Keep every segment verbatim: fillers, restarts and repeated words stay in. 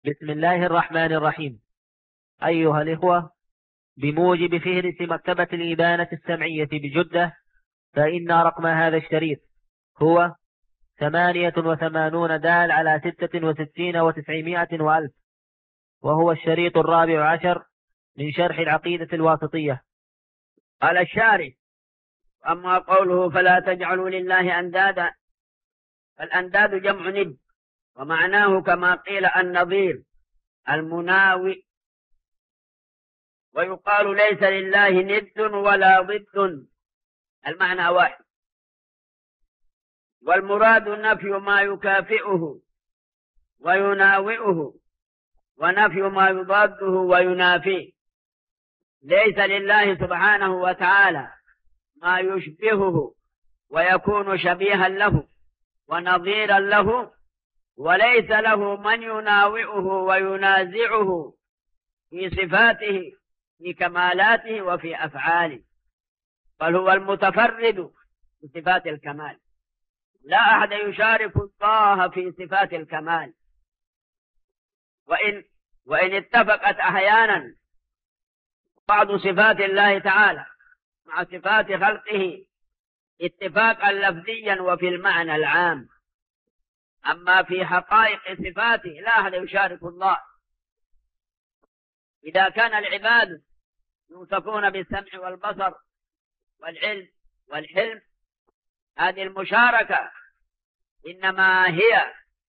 بسم الله الرحمن الرحيم. أيها الإخوة، بموجب فهرس مكتبة الإبانة السمعية بجدة، فإن رقم هذا الشريط هو ثمانية وثمانون دال على ستة وستين وتسعمائة وألف، وهو الشريط الرابع عشر من شرح العقيدة الواسطية. قال الشارح: أما قوله فلا تجعلوا لله أندادا، فالأنداد جمع ند، ومعناه كما قيل النظير المناوي، ويقال ليس لله ند ولا ضد، المعنى واحد. والمراد نفي ما يكافئه ويناوئه، ونفي ما يضاده وينافيه. ليس لله سبحانه وتعالى ما يشبهه ويكون شبيها له ونظيرا له، وليس له من يناوئه وينازعه في صفاته في كمالاته وفي أفعاله، بل هو المتفرد بصفات الكمال، لا أحد يشارك الله في صفات الكمال. وإن, وإن اتفقت أحيانا بعض صفات الله تعالى مع صفات خلقه اتفاقا لفظيا وفي المعنى العام، أما في حقائق صفاته لا أحد يشارك الله. إذا كان العباد يوصفون بالسمع والبصر والعلم والحلم، هذه المشاركة إنما هي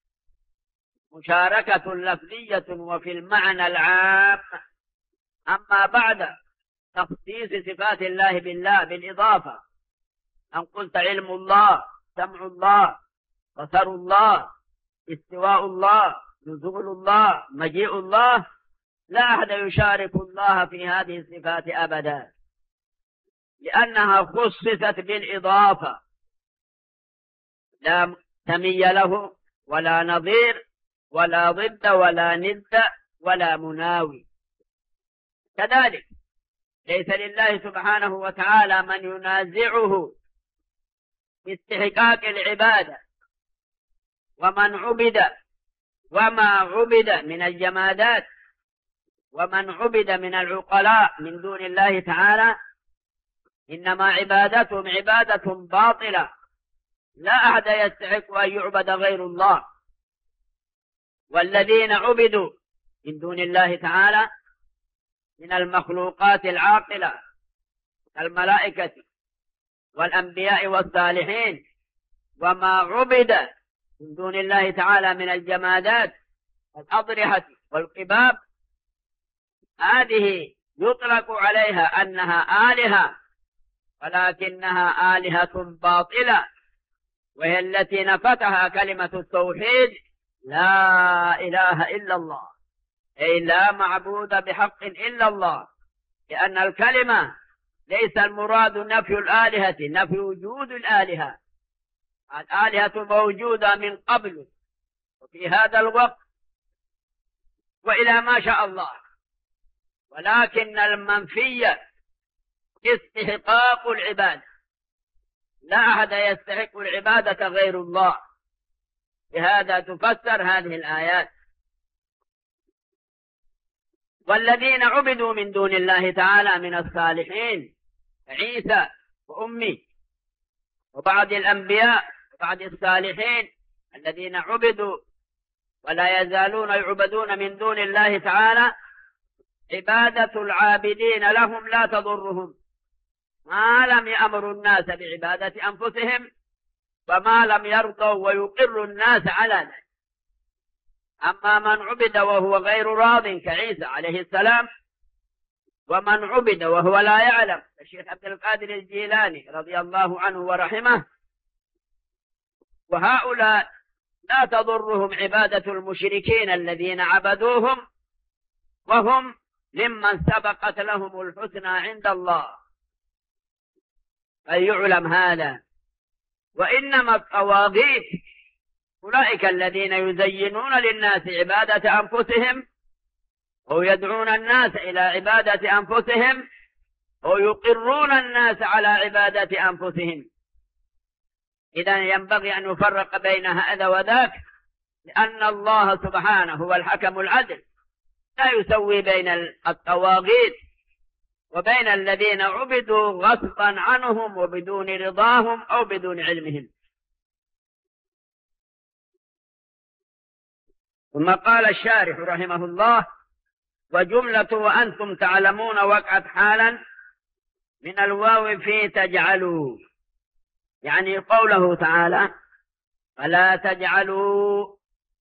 مشاركة لفظية وفي المعنى العام. أما بعد تخصيص صفات الله بالله بالإضافة، أن قلت علم الله، سمع الله، بصر الله، استواء الله، نزول الله، مجيء الله، لا أحد يشارك الله في هذه الصفات أبدا، لأنها خصصت بالإضافة، لا سمي له ولا نظير ولا ضد ولا ند ولا مناوي. كذلك ليس لله سبحانه وتعالى من ينازعه في استحقاق العبادة، ومن عبد وما عبد من الجمادات ومن عبد من العقلاء من دون الله تعالى إنما عبادتهم عبادة باطلة، لا أحد يستحق أن يعبد غير الله. والذين عبدوا من دون الله تعالى من المخلوقات العاقلة الملائكة والأنبياء والصالحين، وما عبد من دون الله تعالى من الجمادات والأضرحة والقباب، هذه يطلق عليها أنها آلهة، ولكنها آلهة باطلة، وهي التي نفتها كلمة التوحيد: لا إله إلا الله، أي لا معبود بحق إلا الله. لأن الكلمة ليس المراد نفي الآلهة، نفي وجود الآلهة. الآلهة موجودة من قبل وفي هذا الوقت وإلى ما شاء الله، ولكن المنفي استحقاق العبادة، لا أحد يستحق العبادة غير الله. بهذا تفسر هذه الآيات. والذين عبدوا من دون الله تعالى من الصالحين عيسى وأمي وبعض الأنبياء وبعض الصالحين الذين عبدوا ولا يزالون يعبدون من دون الله تعالى، عبادة العابدين لهم لا تضرهم ما لم يأمروا الناس بعبادة أنفسهم، وما لم يرضوا ويقروا الناس على ذلك. أما من عبد وهو غير راض كعيسى عليه السلام، ومن عبد وهو لا يعلم الشيخ عبد القادر الجيلاني رضي الله عنه ورحمه، وهؤلاء لا تضرهم عبادة المشركين الذين عبدوهم، وهم ممن سبقت لهم الحسنى عند الله، فليعلم هذا. وإنما الطواغيت أولئك الذين يزينون للناس عبادة أنفسهم، أو يدعون الناس إلى عبادة أنفسهم، أو يقرون الناس على عبادة أنفسهم. إذن ينبغي أن نفرق بين هذا وذاك، لأن الله سبحانه هو الحكم العدل، لا يسوي بين الطواغيت وبين الذين عبدوا غصبا عنهم وبدون رضاهم أو بدون علمهم. ثم قال الشارح رحمه الله: وجملة وأنتم تعلمون وقعت حالا من الواو في تجعلوا، يعني قوله تعالى: فلا تجعلوا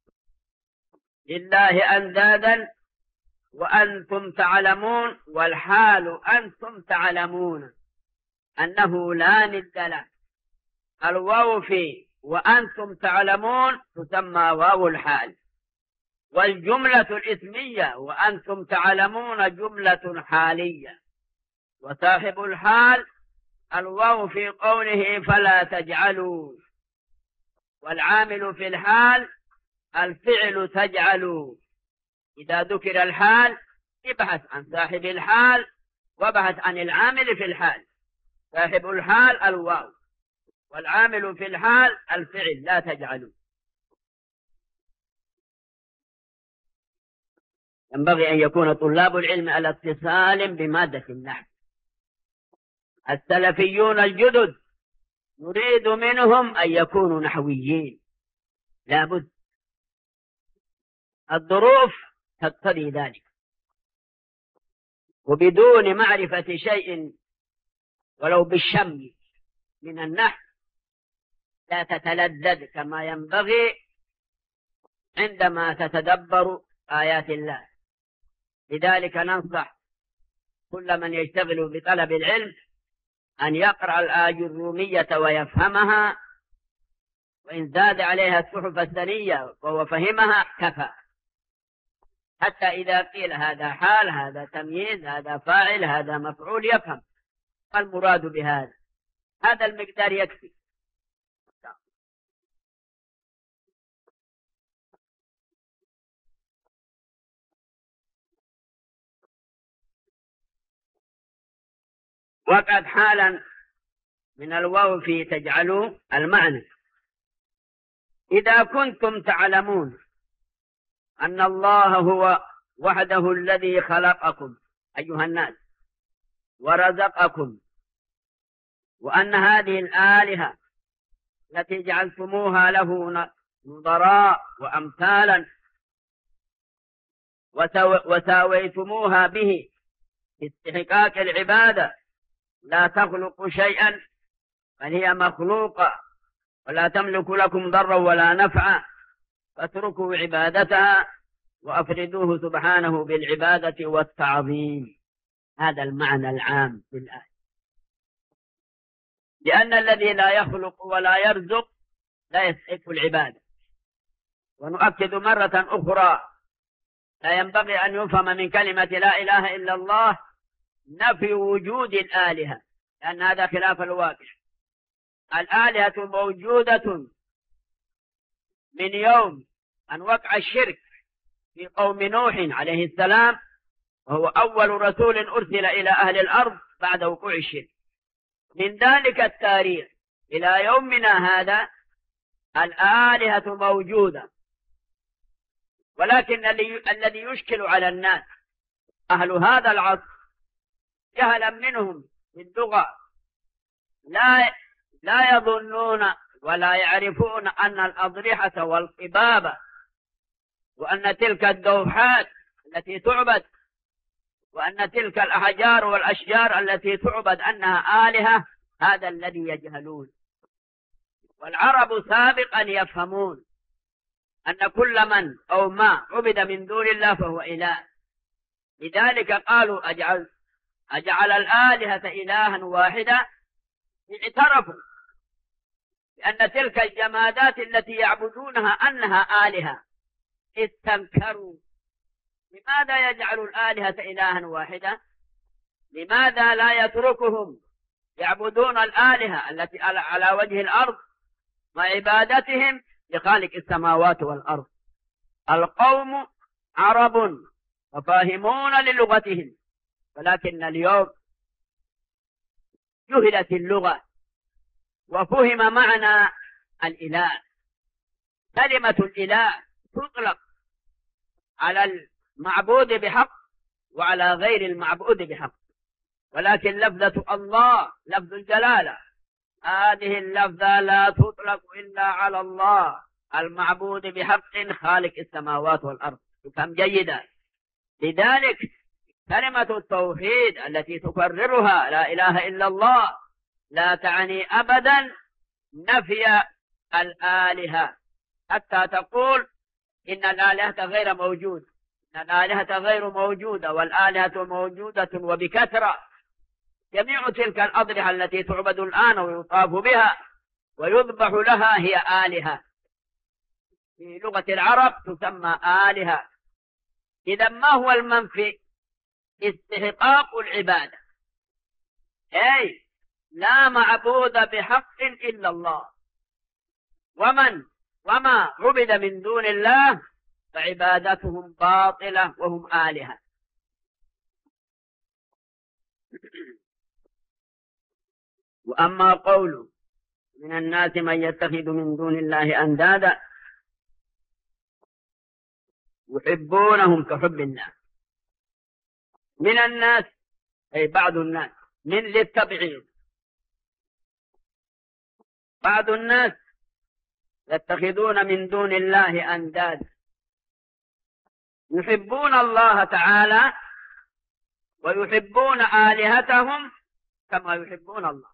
لله أندادا وأنتم تعلمون، والحال أنتم تعلمون أنه لا ند له. الواو في وأنتم تعلمون تسمى واو الحال، والجملة الإسمية وأنتم تعلمون جملة حالية، وصاحب الحال الواو في قوله فلا تجعلوا، والعامل في الحال الفعل تجعلوا. إذا ذكر الحال ابحث عن صاحب الحال وابحث عن العامل في الحال. صاحب الحال الواو، والعامل في الحال الفعل لا تجعلوا. ينبغي أن يكون طلاب العلم على اتصال بمادة النحو. السلفيون الجدد نريد منهم أن يكونوا نحويين، لابد، الظروف تقتضي ذلك، وبدون معرفة شيء ولو بالشم من النحو لا تتلذذ كما ينبغي عندما تتدبر آيات الله. لذلك ننصح كل من يشتغل بطلب العلم أن يقرأ الآية الرومية ويفهمها، وإن زاد عليها الصحف الثانية وهو فهمها كفى، حتى إذا قيل هذا حال، هذا تمييز، هذا فاعل، هذا مفعول، يفهم المراد بهذا. هذا المقدار يكفي. وقد حالا من الواو في تجعلوا المعنى: إذا كنتم تعلمون أن الله هو وحده الذي خلقكم أيها الناس ورزقكم، وأن هذه الآلهة التي جعلتموها له نظراء وأمثالا وساويتموها به في استحقاق العبادة لا تخلق شيئا بل هي مخلوقة ولا تملك لكم ضرا ولا نفعا، فاتركوا عبادتها وأفردوه سبحانه بالعبادة والتعظيم. هذا المعنى العام للآية، لأن الذي لا يخلق ولا يرزق لا يستحق العبادة. ونؤكد مرة أخرى: لا ينبغي أن يفهم من كلمة لا إله إلا الله نفي وجود الآلهة، لأن هذا خلاف الواقع. الآلهة موجودة من يوم أن وقع الشرك في قوم نوح عليه السلام، وهو أول رسول أرسل إلى أهل الأرض بعد وقوع الشرك. من ذلك التاريخ إلى يومنا هذا الآلهة موجودة، ولكن الذي يشكل على الناس أهل هذا العصر جهلا منهم باللغة لا لا يظنون ولا يعرفون أن الأضرحة والقباب وأن تلك الدوحات التي تعبد وأن تلك الأحجار والأشجار التي تعبد أنها آلهة، هذا الذي يجهلون. والعرب سابقا يفهمون أن كل من أو ما عبد من دون الله فهو إله. لذلك قالوا أجعل أجعل الآلهة إلها واحدة، اعترفوا بأن تلك الجمادات التي يعبدونها أنها آلهة، استنكروا. لماذا يجعل الآلهة إلها واحدة؟ لماذا لا يتركهم يعبدون الآلهة التي على وجه الأرض مع عبادتهم لخالق السماوات والأرض؟ القوم عرب وفاهمون للغتهم، ولكن اليوم جهلت اللغة وفهم معنى الإله. كلمة الإله تطلق على المعبود بحق وعلى غير المعبود بحق، ولكن لفظة الله لفظ الجلالة، هذه اللفظة لا تطلق إلا على الله المعبود بحق خالق السماوات والأرض. تفهم جيدا. لذلك كلمة التوحيد التي تكررها لا إله إلا الله لا تعني أبدا نفي الآلهة، حتى تقول إن الآلهة غير موجودة، إن الآلهة غير موجودة والآلهة موجودة وبكثرة. جميع تلك الأضرحة التي تعبد الآن ويطاف بها ويذبح لها هي آلهة، في لغة العرب تسمى آلهة. إذا ما هو المنفي؟ استحقاق العبادة، أي لا معبود بحق إلا الله، ومن وما عبد من دون الله فعبادتهم باطلة وهم آلهة. وأما قوله من الناس من يتخذ من دون الله أندادا يحبونهم كحب الله، من الناس أي بعض الناس، من للتبعيض، بعض الناس يتخذون من دون الله أندادا يحبون الله تعالى ويحبون آلهتهم كما يحبون الله،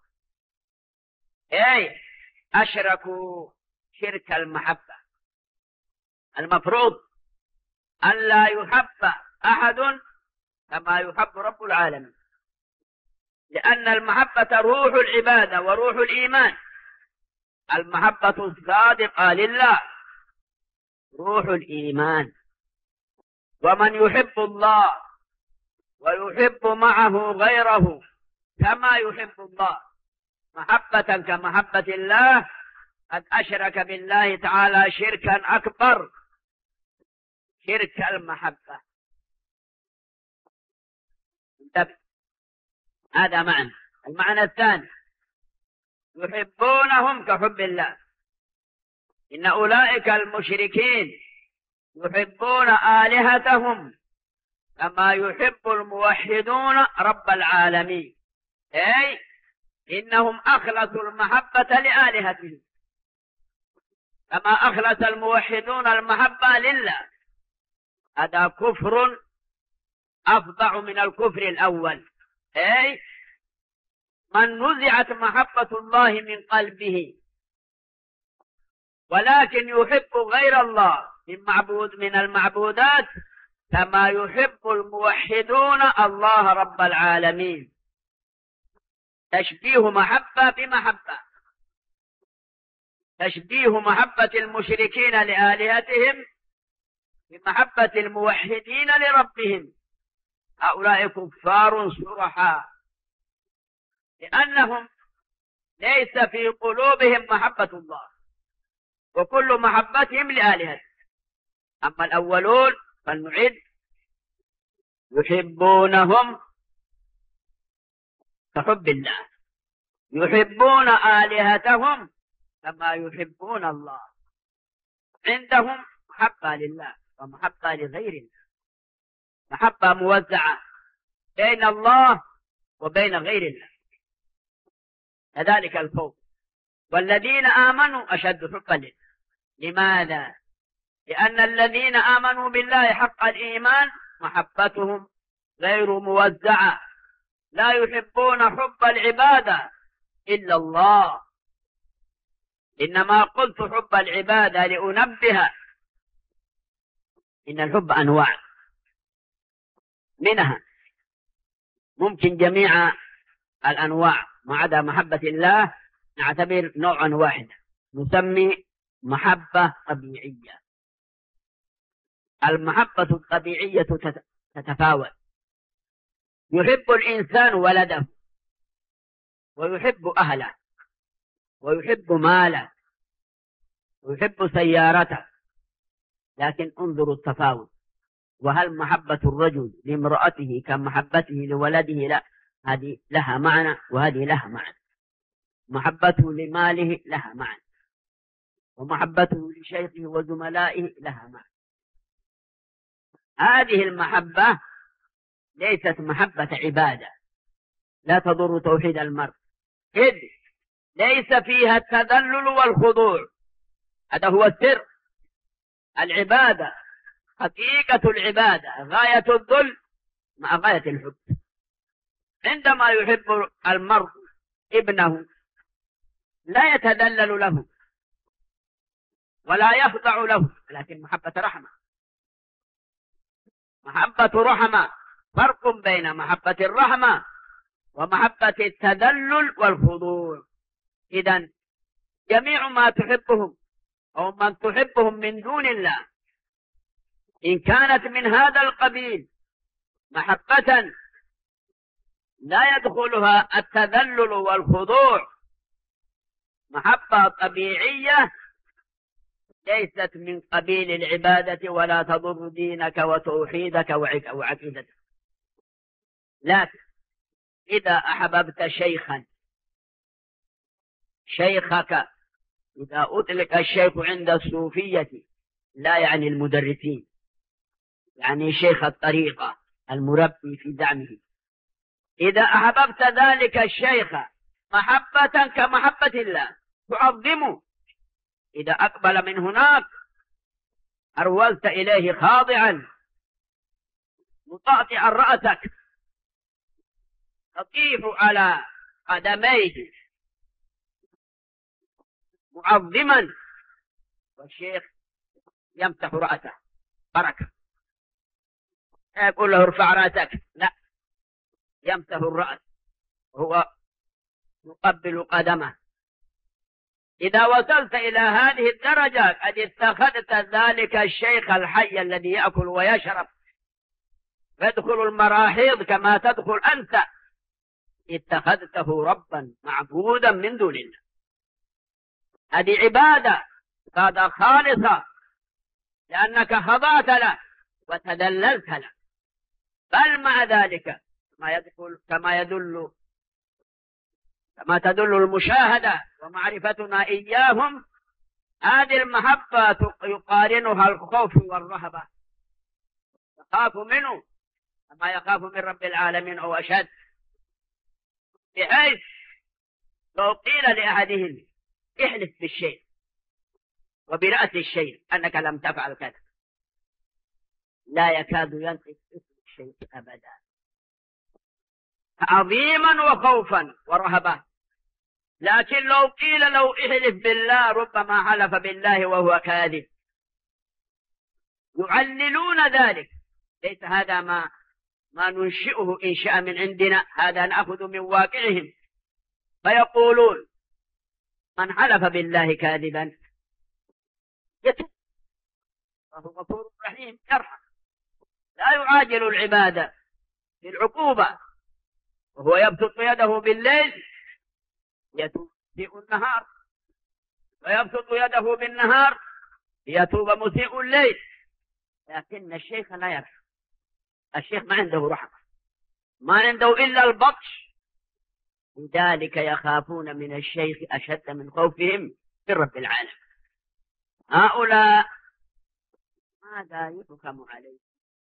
أي أشركوا شرك المحبة. المفروض أن لا يحب أحد كما يحب رب العالمين، لأن المحبة روح العبادة وروح الإيمان. المحبة الصادقة لله روح الإيمان. ومن يحب الله ويحب معه غيره كما يحب الله محبة كمحبة الله قد أشرك بالله تعالى شركا أكبر، شرك المحبة. هذا معنى. المعنى الثاني يحبونهم كحب الله، إن أولئك المشركين يحبون آلهتهم كما يحب الموحدون رب العالمين، أي إنهم أخلصوا المحبة لآلهتهم كما أخلص الموحدون المحبة لله. هذا كفر أفظع من الكفر الأول، أي من نزعت محبة الله من قلبه ولكن يحب غير الله من معبود من المعبودات كما يحب الموحدون الله رب العالمين. تشبيه محبة بمحبة، تشبيه محبة المشركين لآلهتهم بمحبة الموحدين لربهم. هؤلاء كفار صرحا، لأنهم ليس في قلوبهم محبة الله وكل محبتهم لآلهتهم. أما الأولون فلنعد يحبونهم كحب الله، يحبون آلهتهم كما يحبون الله. عندهم محبة لله ومحبة لغير الله، محبة موزعة بين الله وبين غير الله، كذلك الفوق. والذين آمنوا أشد حبا لله. لماذا؟ لأن الذين آمنوا بالله حق الإيمان محبتهم غير موزعة، لا يحبون حب العبادة إلا الله. إنما قلت حب العبادة لأنبه إن الحب أنواع، منها ممكن جميع الأنواع ما عدا محبة الله نعتبر نوعا واحدا، نسمي محبة طبيعية. المحبة الطبيعية تتفاوت. يحب الإنسان ولده ويحب أهله ويحب ماله ويحب سيارته، لكن انظروا التفاوت. وهل محبة الرجل لامرأته كمحبته لولده؟ لا، هذه لها معنى وهذه لها معنى. محبته لماله لها معنى، ومحبته لشيخه وزملائه لها معنى. هذه المحبة ليست محبة عبادة، لا تضر توحيد المرء، إذ ليس فيها التذلل والخضوع. هذا هو السر. العبادة حقيقة العبادة غاية الذل مع غاية الحب. عندما يحب المرء ابنه لا يتذلل له ولا يخضع له، لكن محبة رحمة. محبة رحمة، فرق بين محبة الرحمة ومحبة التذلل والخضوع. إذن جميع ما تحبهم أو من تحبهم من دون الله إن كانت من هذا القبيل محبة لا يدخلها التذلل والخضوع، محبة طبيعية ليست من قبيل العبادة ولا تضر دينك وتوحيدك وعقيدتك. لكن إذا أحببت شيخا، شيخك إذا أطلق الشيخ عند الصوفية لا يعني المدرسين، يعني شيخ الطريقة المربي في دعمه. إذا أحببت ذلك الشيخ محبة كمحبة الله تعظمه، إذا أقبل من هناك أرولت إليه خاضعا مطاطعا رأسك، تطيح على قدميه معظما، والشيخ يمسح رأسه بركة، يقول له ارفع رأسك، لا، يمسح الرأس وهو يقبل قدمه. إذا وصلت إلى هذه الدرجة قد اتخذت ذلك الشيخ الحي الذي يأكل ويشرب يدخل المراحيض كما تدخل أنت، اتخذته ربا معبودا من دون الله. هذه عبادة عبادة خالصة، لأنك خضعت له وتذللت له. بل مع ذلك كما يدل كما يدل كما تدل المشاهدة ومعرفتنا إياهم، هذه المحبة يقارنها الخوف والرهبة، يخاف منه كما يخاف من رب العالمين أو أشد، بحيث لو قيل لأحدهم احلف بالشيء وبرأس الشيء أنك لم تفعل كذا لا يكاد ينطق اسم الشيء أبدا، عظيما وخوفا ورهبا. لكن لو قيل لو احلف بالله ربما حلف بالله وهو كاذب، يعللون ذلك. ليس هذا ما ما ننشئه إنشاء من عندنا، هذا نأخذ من واقعهم. فيقولون من حلف بالله كاذبا يتوب، فهو غفور رحيم يرحم، لا يعاجل العبادة بالعقوبة، وهو يبسط يده بالليل يتوب مسيء النهار، ويبسط يده بالنهار ليتوب مسيء الليل. لكن الشيخ لا يرحم، الشيخ ما عنده رحمة، ما عنده إلا البطش، لذلك يخافون من الشيخ أشد من خوفهم من رب العالمين. هؤلاء ماذا يحكم عليهم؟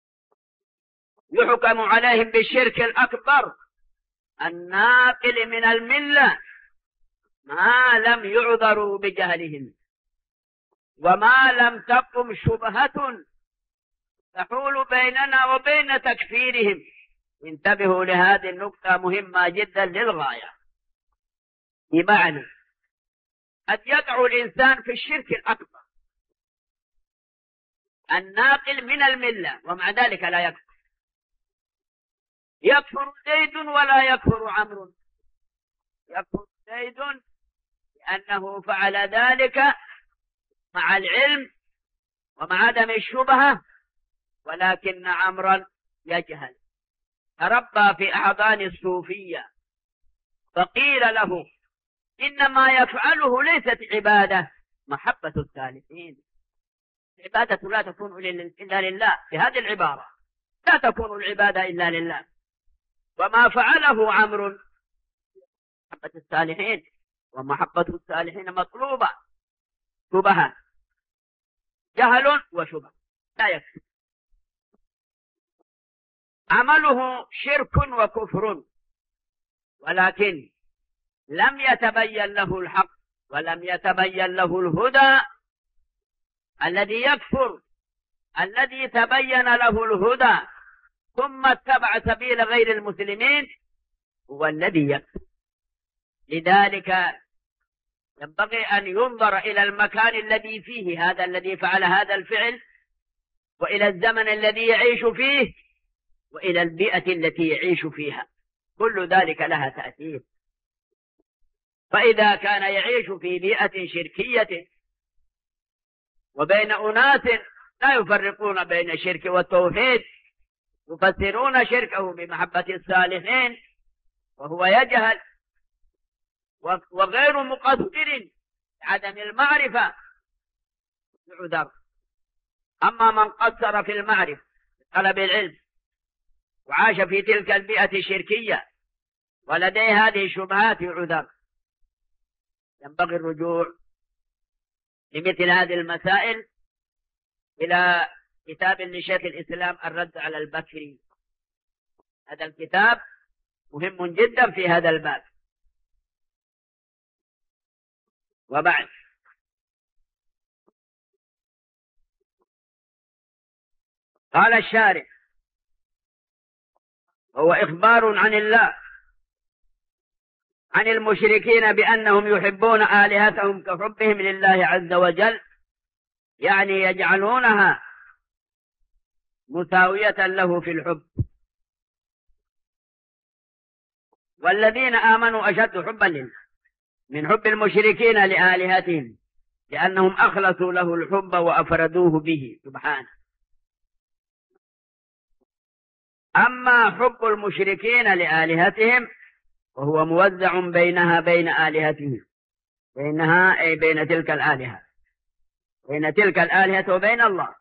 يحكم عليهم بالشرك الأكبر الناقل من الملة، ما لم يعذروا بجهلهم وما لم تقم شبهة تحول بيننا وبين تكفيرهم. انتبهوا لهذه النقطة مهمة جدا للغاية. بمعنى قد يقع الإنسان في الشرك الأكبر الناقل من الملة ومع ذلك لا يكفر. يكفر زيد ولا يكفر عمرو، يكفر زيد لأنه فعل ذلك مع العلم ومع عدم الشبهة، ولكن عمرا يجهل، تربى في أحضان الصوفية، فقيل له إنما يفعله ليست عبادة، محبة الثالثين. العبادة لا تكون إلا لله، بهذه العبارة لا تكون العبادة إلا لله. وما فعله عمرو محبة الصالحين، ومحبة الصالحين مطلوبة، شبهة، جهل وشبهة لا يكفي. عمله شرك وكفر، ولكن لم يتبين له الحق ولم يتبين له الهدى. الذي يكفر الذي تبين له الهدى ثم اتبع سبيل غير المسلمين هو الذي يكفر. لذلك ينبغي أن ينظر إلى المكان الذي فيه هذا الذي فعل هذا الفعل، وإلى الزمن الذي يعيش فيه، وإلى البيئة التي يعيش فيها، كل ذلك لها تأثير. فإذا كان يعيش في بيئة شركية وبين أناس لا يفرقون بين الشرك والتوحيد، يفسرون شركه بمحبة الصالحين وهو يجهل وغير مقصر عدم المعرفة، يعذر. أما من قصر في المعرفة طلب العلم وعاش في تلك البيئة الشركية ولديه هذه الشبهات يعذر. ينبغي الرجوع لمثل هذه المسائل إلى كتاب لشيخ الإسلام الرد على البكري. هذا الكتاب مهم جدا في هذا الباب. وبعد، قال الشارع: هو إخبار عن الله عن المشركين بأنهم يحبون آلهتهم كحبهم لله عز وجل، يعني يجعلونها مساوية له في الحب. والذين آمنوا أشد حبا لله من حب المشركين لآلهتهم، لأنهم أخلصوا له الحب وأفردوه به سبحانه. أما حب المشركين لآلهتهم وهو موزع بينها بين آلهتهم، بينها أي بين تلك الآلهة، بين تلك الآلهة وبين الله.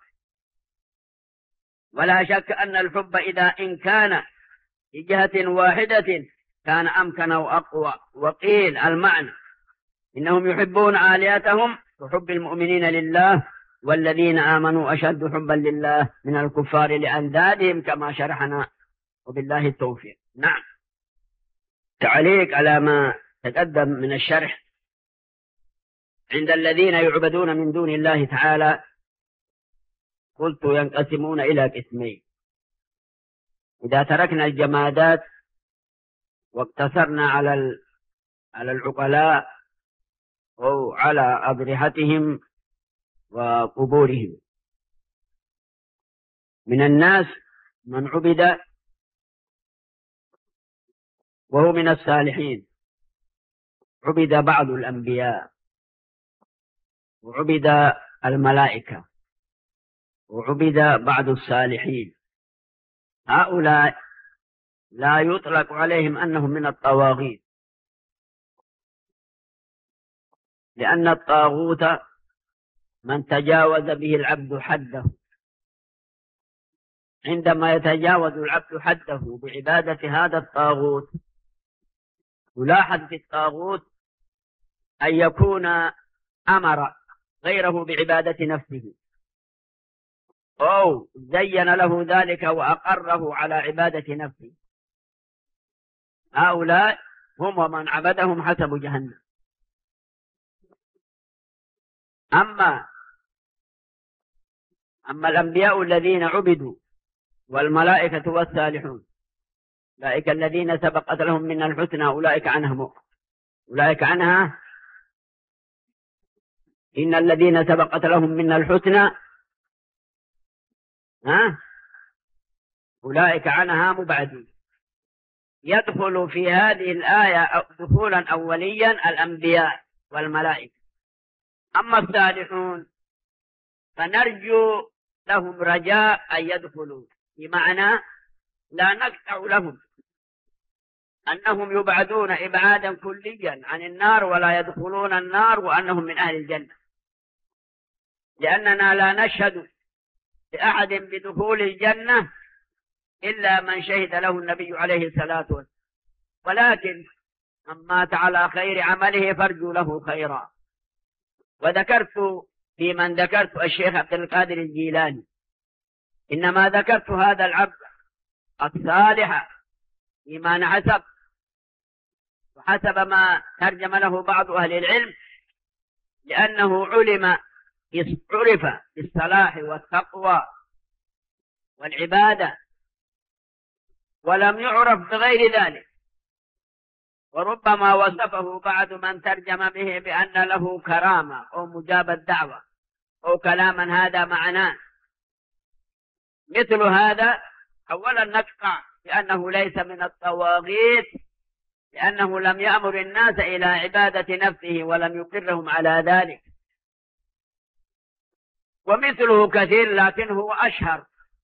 ولا شك أن الحب إذا إن كان في جهة واحدة كان أمكن وأقوى. وقيل المعنى إنهم يحبون آلهتهم وحب المؤمنين لله، والذين آمنوا أشد حبا لله من الكفار لأندادهم كما شرحنا، وبالله التوفيق. نعم. تعليق على ما تقدم من الشرح: عند الذين يعبدون من دون الله تعالى قلت ينقسمون إلى قسمين. إذا تركنا الجمادات واقتصرنا على على العقلاء أو على أضرحتهم وقبورهم، من الناس من عبد وهو من الصالحين، عبد بعض الأنبياء وعبد الملائكة وعبد بعض الصالحين. هؤلاء لا يطلق عليهم أنهم من الطواغيت، لأن الطاغوت من تجاوز به العبد حده. عندما يتجاوز العبد حده بعبادة هذا الطاغوت، يلاحظ في الطاغوت أن يكون أمر غيره بعبادة نفسه، أو زين له ذلك وأقره على عبادة نفسه. هؤلاء هم من عبدهم حسب جهنم. أما أما الأنبياء الذين عبدوا والملائكة والصالحون، أولئك الذين سبقت لهم من الحسنى أولئك عنها أولئك عنها إن الذين سبقت لهم من الحسنى ها أولئك عنها مبعدون. يدخل في هذه الآية دخولا أوليا الأنبياء والملائكة. أما الصالحون فنرجو لهم رجاء أن يدخلوا، بمعنى لا نقطع لهم أنهم يبعدون إبعادا كليا عن النار ولا يدخلون النار وأنهم من أهل الجنة، لأننا لا نشهد لأحد بدخول الجنة إلا من شهد له النبي عليه الصلاة والسلام. ولكن من مات على خير عمله فارجو له خيرا. وذكرت في من ذكرت الشيخ عبد القادر الجيلاني، إنما ذكرت هذا العبد الصالحة إيمان حسب، وحسب ما ترجم له بعض أهل العلم لأنه علم عرف بالصلاح والتقوى والعبادة، ولم يعرف بغير ذلك. وربما وصفه بعض من ترجم به بأن له كرامة أو مجاب الدعوة أو كلاما هذا معناه. مثل هذا أولا نقطع بأنه ليس من الطواغيت، لأنه لم يأمر الناس إلى عبادة نفسه ولم يقرهم على ذلك. ومثله كثير لكن هو أشهر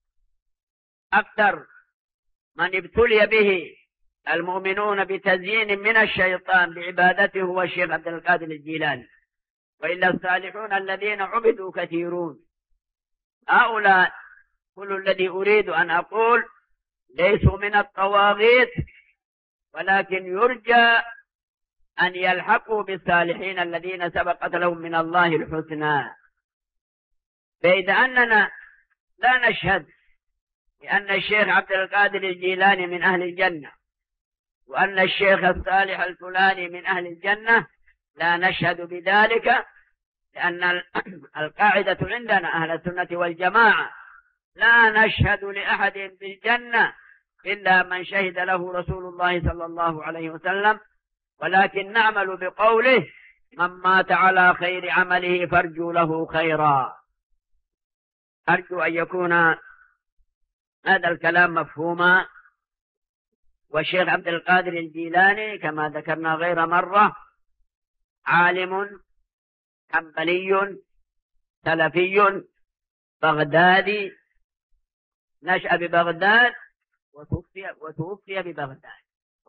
أكثر من ابتلي به المؤمنون بتزيين من الشيطان بعبادته هو الشيخ عبد القادر الجيلاني. وإلا الصالحون الذين عبدوا كثيرون. هؤلاء كل الذي أريد أن أقول ليسوا من الطواغيت، ولكن يرجى أن يلحقوا بالصالحين الذين سبقت لهم من الله الحسنى. فإذا أننا لا نشهد بأن الشيخ عبد القادر الجيلاني من أهل الجنة وأن الشيخ الصالح الفلاني من أهل الجنة، لا نشهد بذلك، لأن القاعدة عندنا أهل السنة والجماعة لا نشهد لأحد بالجنة إلا من شهد له رسول الله صلى الله عليه وسلم، ولكن نعمل بقوله من مات على خير عمله فارجو له خيرا. أرجو أن يكون هذا الكلام مفهوما. والشيخ عبد القادر الجيلاني كما ذكرنا غير مرة عالم حنبلي سلفي بغدادي، نشأ ببغداد وتوفي, وتوفي ببغداد،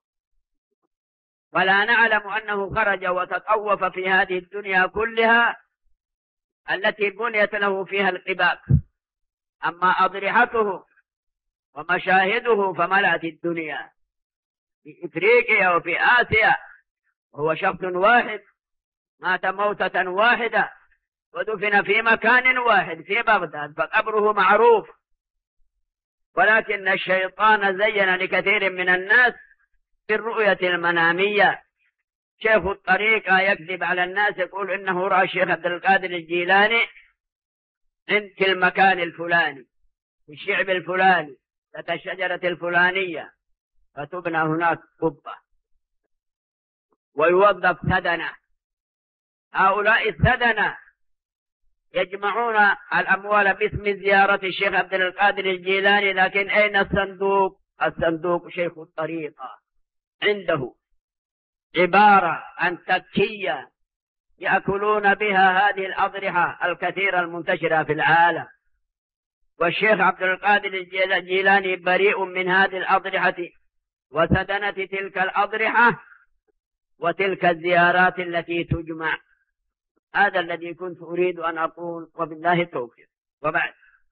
ولا نعلم أنه خرج وتطوف في هذه الدنيا كلها التي بنيت له فيها القباب. أما أضرحته ومشاهده فملأت الدنيا في إفريقيا وفي آسيا، وهو شخص واحد مات موتة واحدة ودفن في مكان واحد في بغداد، فقبره معروف. ولكن الشيطان زين لكثير من الناس بالرؤية المنامية. شيخ الطريقة يكذب على الناس يقول إنه رأى الشيخ عبد القادر الجيلاني عند المكان الفلاني في الشعب الفلاني تحت الشجرة الفلانية، فتبنى هناك قبة ويوظف سدنة. هؤلاء السدنة يجمعون الأموال باسم زيارة الشيخ عبد القادر الجيلاني، لكن أين الصندوق؟ الصندوق شيخ الطريقة عنده عبارة عن تكية يأكلون بها هذه الأضرحة الكثيرة المنتشرة في العالم، والشيخ عبد القادر الجيلاني بريء من هذه الأضرحة وسدنة تلك الأضرحة وتلك الزيارات التي تجمع. هذا الذي كنت أريد أن أقول، وبالله التوفيق. وبعد،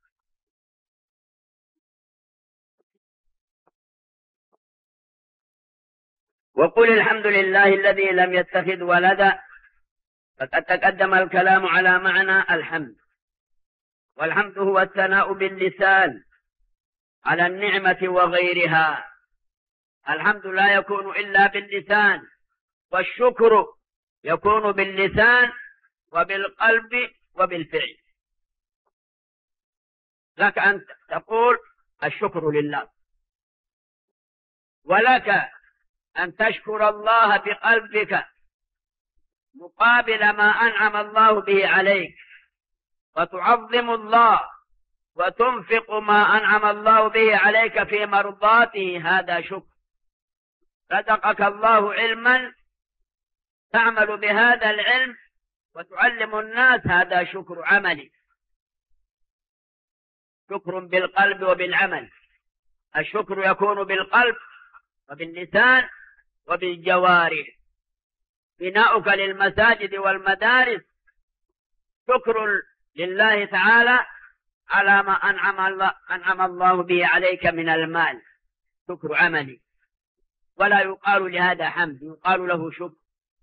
وقل الحمد لله الذي لم يتخذ ولدا. فقد تقدم الكلام على معنى الحمد، والحمد هو الثناء باللسان على النعمة وغيرها. الحمد لا يكون إلا باللسان، والشكر يكون باللسان وبالقلب وبالفعل. لك أن تقول الشكر لله، ولك أن تشكر الله بقلبك مقابل ما أنعم الله به عليك، وتعظم الله وتنفق ما أنعم الله به عليك في مرضاته، هذا شكر. رزقك الله علما تعمل بهذا العلم وتعلم الناس، هذا شكر عملي، شكر بالقلب وبالعمل. الشكر يكون بالقلب وباللسان وبالجوارح. بناؤك للمساجد والمدارس شكر لله تعالى على ما أنعم الله, أنعم الله به عليك من المال، شكر عملي، ولا يقال لهذا حمد، يقال له شكر.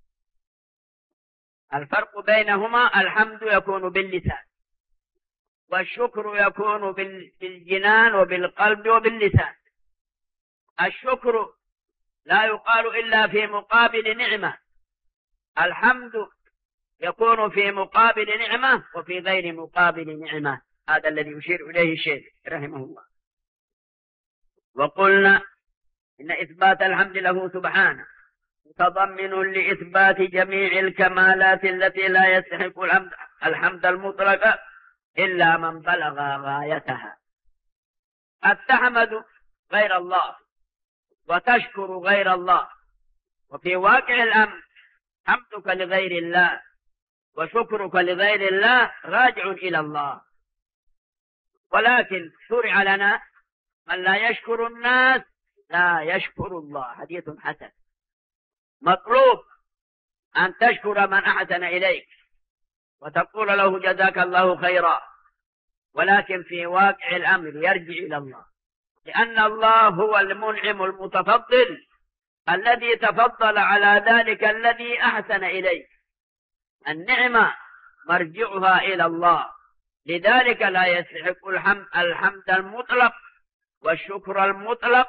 الفرق بينهما الحمد يكون باللسان، والشكر يكون بالجنان وبالقلب وباللسان. الشكر لا يقال إلا في مقابل نعمة، الحمد يكون في مقابل نعمة وفي غير مقابل نعمة. هذا الذي يشير إليه الشيخ رحمه الله. وقلنا إن إثبات الحمد له سبحانه متضمن لإثبات جميع الكمالات التي لا يستحق الحمد, الحمد المطلق إلا من بلغ غايتها. قد تحمد غير الله وتشكر غير الله، وفي واقع الأمر حمدك لغير الله وشكرك لغير الله راجع إلى الله، ولكن شرع لنا من لا يشكر الناس لا يشكر الله. حديث حسن. مطلوب أن تشكر من أحسن إليك وتقول له جزاك الله خيرا، ولكن في واقع الأمر يرجع إلى الله، لأن الله هو المنعم المتفضل الذي تفضل على ذلك الذي أحسن إليك. النعمة مرجعها إلى الله، لذلك لا يستحق الحمد, الحمد المطلق والشكر المطلق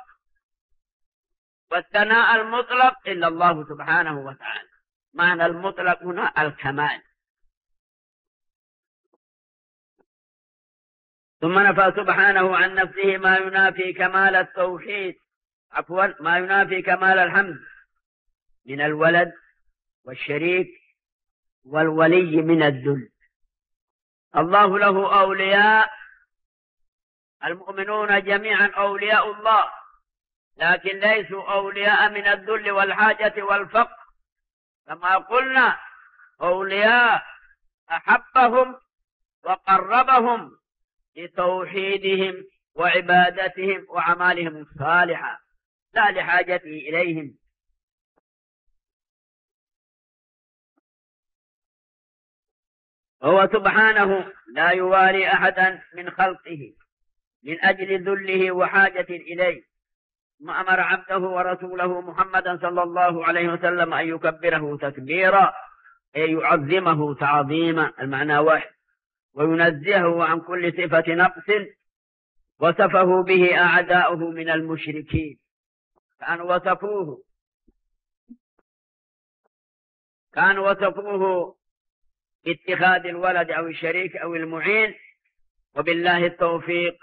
والثناء المطلق إلا الله سبحانه وتعالى. معنى المطلق هنا الكمال. ثم نفى سبحانه عن نفسه ما ينافي كمال التوحيد، عفوا ما ينافي كمال الحمد من الولد والشريك والولي من الذل. الله له أولياء، المؤمنون جميعا أولياء الله، لكن ليسوا أولياء من الذل والحاجة والفقر، كما قلنا أولياء أحبهم وقربهم لتوحيدهم وعبادتهم وأعمالهم الصالحة لا لحاجته إليهم. هو سبحانه لا يوالي أحدا من خلقه من أجل ذله وحاجة إليه، ما أمر عبده ورسوله محمدا صلى الله عليه وسلم أن يكبره تكبيرا، أي يعظمه تعظيما، المعنى واحد، وينزهه عن كل صفة نقص وصفه به أعداؤه من المشركين. كانوا وصفوه كانوا وصفوه باتخاذ الولد أو الشريك أو المعين، وبالله التوفيق.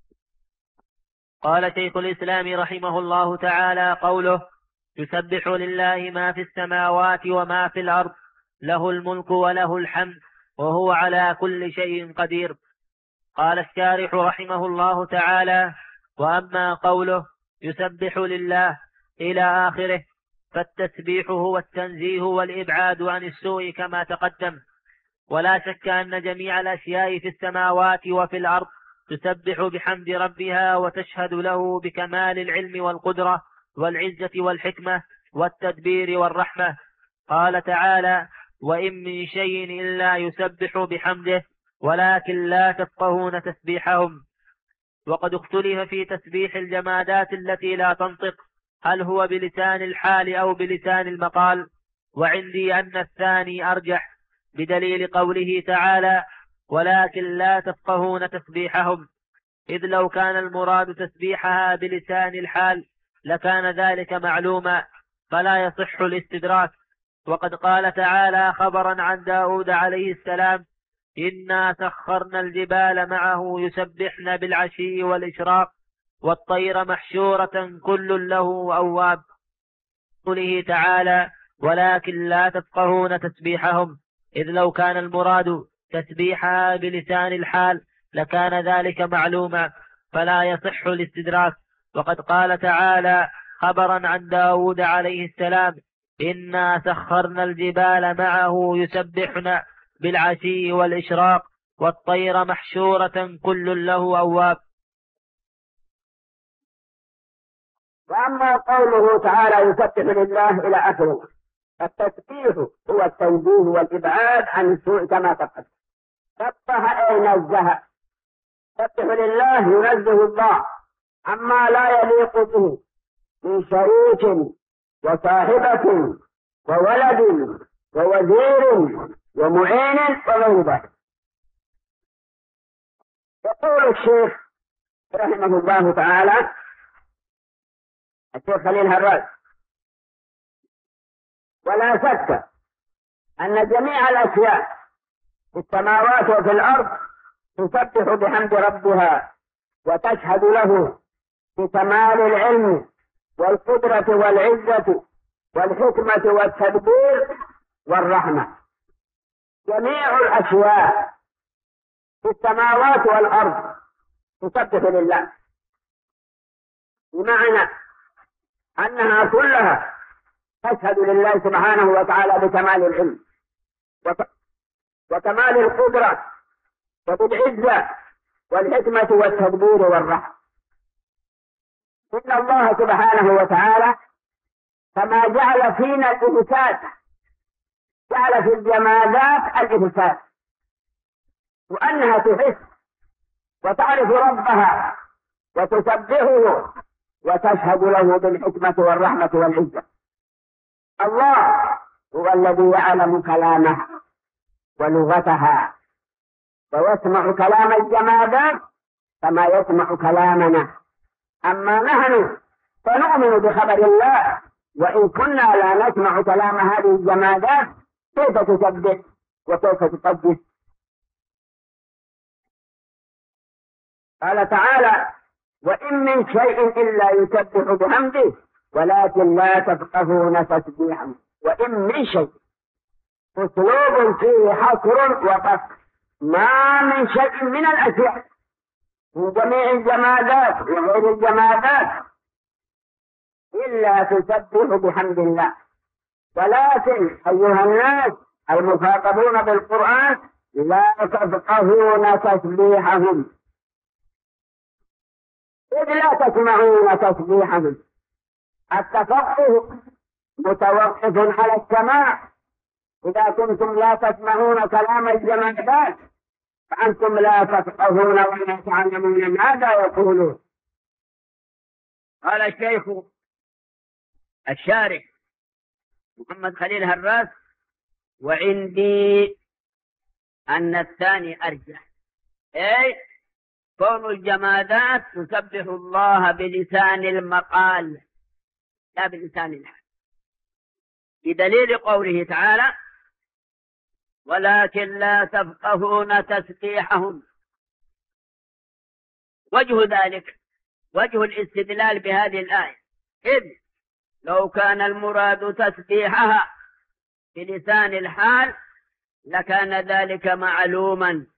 قال شيخ الإسلام رحمه الله تعالى: قوله يسبح لله ما في السماوات وما في الأرض، له الملك وله الحمد وهو على كل شيء قدير. قال الشارح رحمه الله تعالى: وأما قوله يسبح لله إلى آخره فالتسبيح هو التنزيه والإبعاد عن السوء كما تقدم. ولا شك أن جميع الأشياء في السماوات وفي الأرض تسبح بحمد ربها وتشهد له بكمال العلم والقدرة والعزة والحكمة والتدبير والرحمة. قال تعالى: وإن من شيء إلا يسبح بحمده ولكن لا تفقهون تسبيحهم. وقد اختلف في تسبيح الجمادات التي لا تنطق، هل هو بلسان الحال أو بلسان المقال، وعندي أن الثاني أرجح، بدليل قوله تعالى: ولكن لا تفقهون تسبيحهم، إذ لو كان المراد تسبيحها بلسان الحال لكان ذلك معلوما فلا يصح الاستدراك. وقد قال تعالى خبرا عن داود عليه السلام: إنا سخرنا الجبال معه يسبحن بالعشي والإشراق والطير محشورة كل له أواب. قوله تعالى: ولكن لا تفقهون تسبيحهم، إذ لو كان المراد تسبيحها بلسان الحال لكان ذلك معلوما فلا يصح الاستدراك. وقد قال تعالى خبرا عن داود عليه السلام: إنا سخرنا الجبال معه يسبحن بالعشي والإشراق والطير محشورة كل له أواب. وأما قوله تعالى يسبح لله إلى آخره، التسبيح هو التنزيه والإبعاد عن السوء كما تقدم. سبح أي نزه، يسبح لله ينزه الله عما لا يليق به من شريك وصاحبة وولد ووزير ومعين وغير ذلك. يقول الشيخ رحمه الله تعالى: الشيخ خليل هراس. ولا شك أن جميع الأشياء في السماوات وفي الأرض تسبح بحمد ربها وتشهد له بكمال العلم والقدرة والعزة والحكمة والتدبير والرحمة. جميع الأشياء في السماوات والأرض تسبح لله، بمعنى أنها كلها تشهد لله سبحانه وتعالى بكمال العلم وكمال القدرة وبالعزة والحكمة والتدبير والرحمة. إن الله سبحانه وتعالى كما جعل فينا الإفساد جعل في الجمادات الإفساد، وأنها تحس وتعرف ربها وتسبحه وتشهد له بالحكمة والرحمة والعزة. الله هو الذي يعلم كلامها ولغتها ويسمع كلام الجمادات كما يسمع كلامنا. أما نحن فنؤمن بخبر الله، وإن كنا لا نسمع كلام هذه الجمادات كيف تسبح وكيف تقدس؟ قال تعالى: وإن من شيء إلا يسبح بحمده ولكن لا تفقهون تسبيحه. وإن من شيء أسلوب فيه حصر وقصر، ما من شيء من الأشياء من جميع الجمادات وغير الجمادات إلا تسبح بحمد الله، ولكن أيها الناس المخاطبون بالقرآن لا تفقهون تسبيحهم، إذ لا تسمعون تسبيحهم. التفقه متوقف على السماع، إذا كنتم لا تسمعون كلام الجمادات فأنتم لا تفقهون ولا تعلمون ماذا يقولون. قال الشيخ الشارح محمد خليل هراس: وعندي أن الثاني أرجح، أي كون الجمادات تسبح الله بلسان المقال لا بلسان الحال، بدليل قوله تعالى: ولكن لا تفقهون تسبيحهم. وجه ذلك وجه الاستدلال بهذه الآية، إذ لو كان المراد تسبيحها بلسان الحال لكان ذلك معلوما،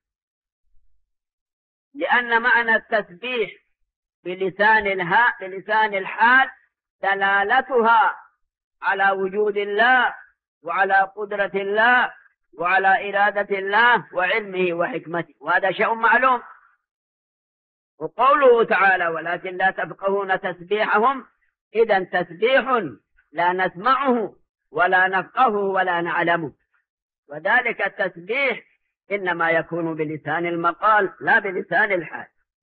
لأن معنى التسبيح بلسان الها بلسان الحال دلالتها على وجود الله وعلى قدرة الله وعلى إرادة الله وعلمه وحكمته، وهذا شيء معلوم. وقوله تعالى: ولكن لا تفقهون تسبيحهم، إذن تسبيح لا نسمعه ولا نفقهه ولا نعلمه، وذلك التسبيح إنما يكون بلسان المقال لا بلسان الحال.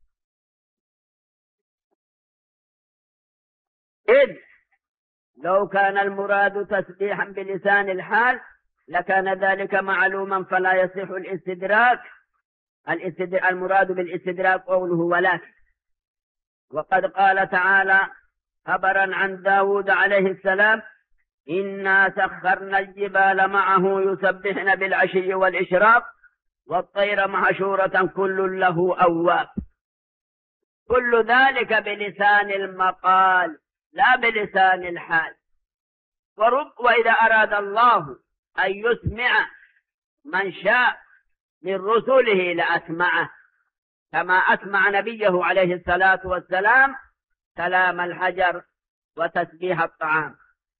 إذ لو كان المراد تسبيحا بلسان الحال لكان ذلك معلوما، فلا يصح الاستدراك. المراد بالاستدراك قوله ولكن. وقد قال تعالى خبرا عن داود عليه السلام: إنا سخرنا الجبال معه يسبحن بالعشي والإشراق والطير محشورة كل له أواب. كل ذلك بلسان المقال لا بلسان الحال. ورب وإذا أراد الله أن يسمع من شاء من رسله لأسمعه، كما أسمع نبيه عليه الصلاة والسلام كلام الحجر وتسبيح الطعام.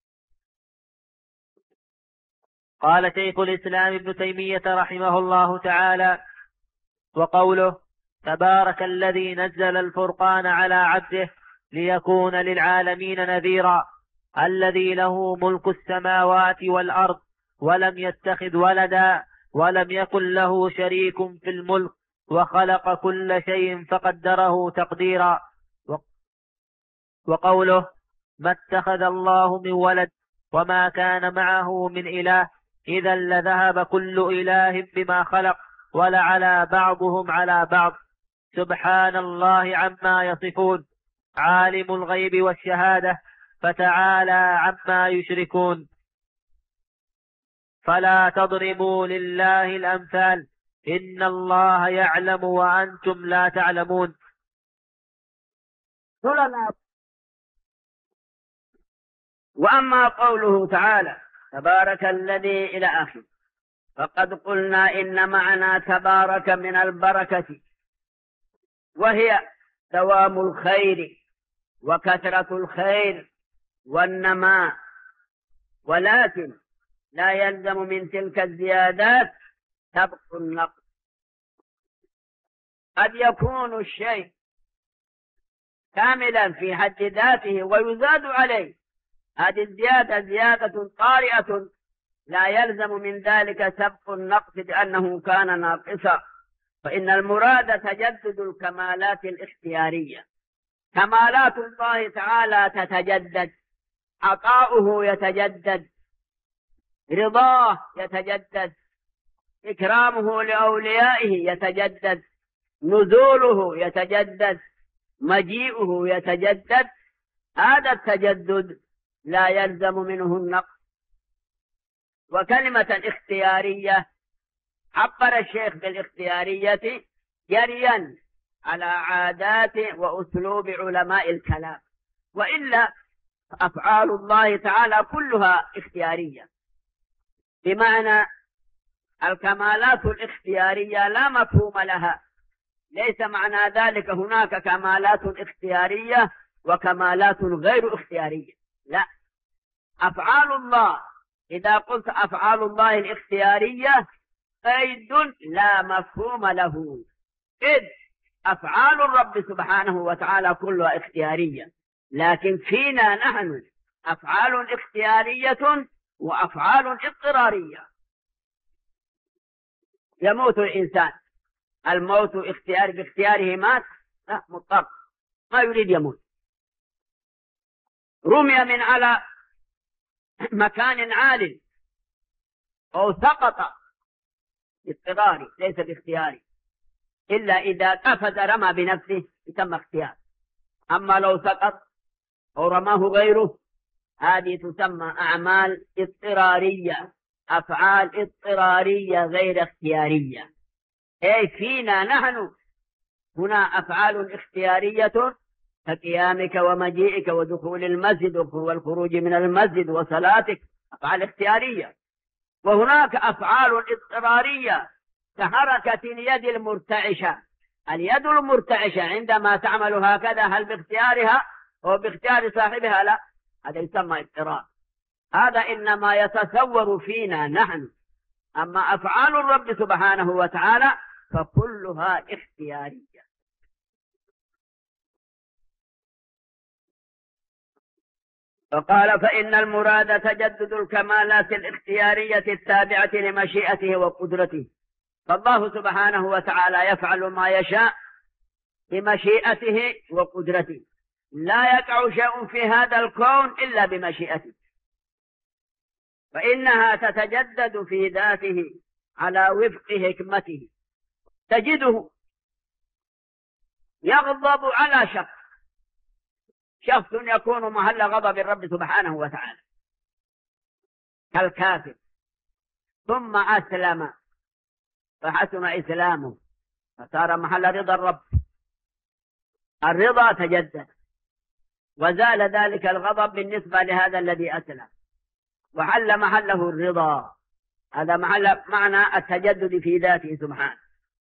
قال شيخ الإسلام ابن تيمية رحمه الله تعالى: وقوله: تبارك الذي نزل الفرقان على عبده ليكون للعالمين نذيرا، الذي له ملك السماوات والأرض ولم يتخذ ولدا ولم يكن له شريك في الملك وخلق كل شيء فقدره تقديرا. وقوله: ما اتخذ الله من ولد وما كان معه من إله إذا لذهب كل إله بما خلق ولعلى بعضهم على بعض سبحان الله عما يصفون، عالم الغيب والشهادة فتعالى عما يشركون. فلا تضربوا لله الأمثال إن الله يعلم وأنتم لا تعلمون. وأما قوله تعالى تبارك الذي إلى آخر، فقد قلنا إن معنى تبارك من البركة، وهي دوام الخير وكثرة الخير والنماء، ولكن لا يلزم من تلك الزيادات سبق النقص. قد يكون الشيء كاملا في حد ذاته ويزاد عليه، هذه الزيادة زيادة طارئة لا يلزم من ذلك سبق النقص لأنه كان ناقصا. فإن المراد تجدد الكمالات الاختيارية. كمالات الله تعالى تتجدد، عطاؤه يتجدد، رضاه يتجدد، إكرامه لأوليائه يتجدد، نزوله يتجدد، مجيئه يتجدد. هذا التجدد لا يلزم منه النقص. وكلمة اختيارية عبر الشيخ بالاختيارية جريا على عادات وأسلوب علماء الكلام، وإلا أفعال الله تعالى كلها اختيارية، بمعنى الكمالات الاختيارية لا مفهوم لها. ليس معنى ذلك هناك كمالات اختيارية وكمالات غير اختيارية، لا. أفعال الله إذا قلت أفعال الله الاختيارية قيد لا مفهوم له، إذ أفعال الرب سبحانه وتعالى كلها اختيارية، لكن فينا نحن أفعال اختيارية وأفعال اضطرارية. يموت الإنسان، الموت اختيار باختياره مات؟ لا، مضطر، ما يريد يموت. رمي من على مكان عال أو سقط باضطراري ليس باختياري، إلا إذا قفز رمى بنفسه تم اختيار. أما لو سقط أو رماه غيره هذه تسمى أعمال اضطرارية، أفعال اضطرارية غير اختيارية. أي فينا نحن هنا أفعال اختيارية كقيامك ومجيئك ودخول المسجد والخروج من المسجد وصلاتك، أفعال اختيارية. وهناك أفعال اضطرارية كحركة اليد المرتعشة. اليد المرتعشة عندما تعمل هكذا هل باختيارها أو باختيار صاحبها؟ لا، هذا يسمى اضطرار. هذا إنما يتصور فينا نحن. أما أفعال الرب سبحانه وتعالى فكلها اختيارية. فقال فإن المراد تجدد الكمالات الاختيارية التابعة لمشيئته وقدرته. فالله سبحانه وتعالى يفعل ما يشاء بمشيئته وقدرته، لا يقع شيء في هذا الكون إلا بمشيئته، فإنها تتجدد في ذاته على وفق حكمته. تجده يغضب على شخص، شخص يكون محل غضب الرب سبحانه وتعالى كالكافر، ثم أسلم فحسن إسلامه فصار محل رضا الرب. الرضا تجدد وزال ذلك الغضب بالنسبة لهذا الذي أسلم وحل محله الرضا. هذا محل معنى التجدد في ذاته سبحانه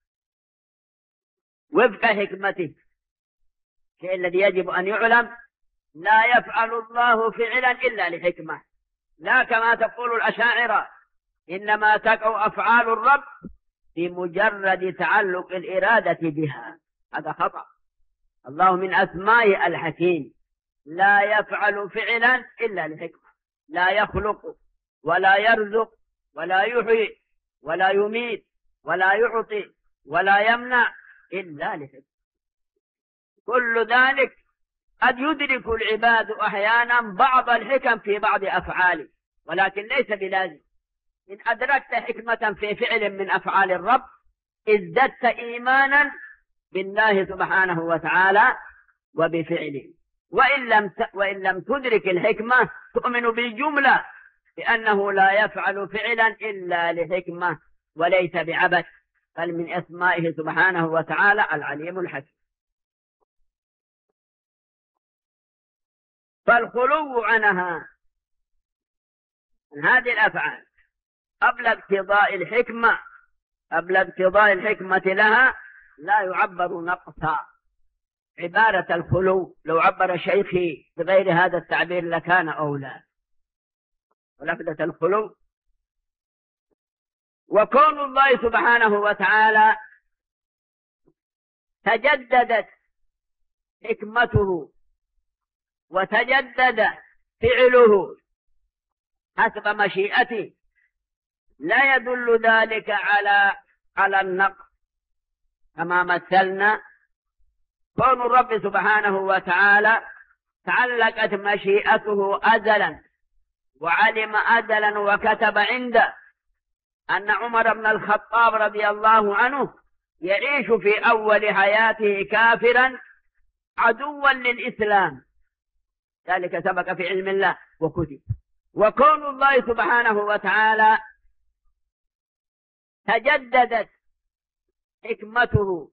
وفق حكمته. الشيء الذي يجب أن يعلم لا يفعل الله فعلا إلا لحكمة، لا كما تقول الأشاعرة إنما تقع أفعال الرب بمجرد تعلق الإرادة بها. هذا خطأ. الله من أسماء الحكيم، لا يفعل فعلا إلا لحكمة، لا يخلق ولا يرزق ولا يحيي ولا يميت ولا يعطي ولا يمنع إلا لحكمة. كل ذلك قد يدرك العباد أحيانا بعض الحكم في بعض أفعاله، ولكن ليس بلازم. إن أدركت حكمة في فعل من أفعال الرب ازددت إيمانا بالله سبحانه وتعالى وبفعله. وإن لم وإن لم تدرك الحكمة تؤمن بالجملة بأنه لا يفعل فعلا إلا لحكمة وليس بعبث، بل من أسمائه سبحانه وتعالى العليم الحكيم. فالخلو عنها من هذه الأفعال قبل اقتضاء الحكمة قبل اقتضاء الحكمة لها لا يعبر نقصا. عبارة الخلو لو عبر شيخي بغير هذا التعبير لكان أولى. ولفظة الخلو وكون الله سبحانه وتعالى تجددت حكمته وتجدد فعله حسب مشيئته لا يدل ذلك على على النقص كما مثلنا. كون الرب سبحانه وتعالى تعلقت مشيئته أزلا وعلم أزلا وكتب عنده أن عمر بن الخطاب رضي الله عنه يعيش في أول حياته كافرا عدوا للإسلام، ذلك سبق في علم الله وكتب. وكون الله سبحانه وتعالى تجددت حكمته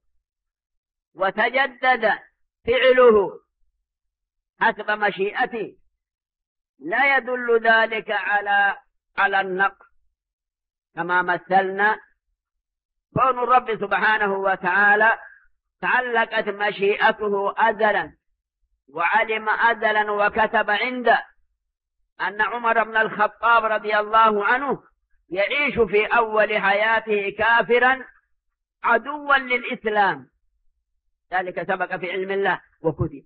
وتجدد فعله حسب مشيئته لا يدل ذلك على على النقص كما مثلنا. كون الرب سبحانه وتعالى تعلقت مشيئته أزلا وعلم أزلا وكتب عنده أن عمر بن الخطاب رضي الله عنه يعيش في أول حياته كافرا عدوا للإسلام، ذلك سبق في علم الله وكتب.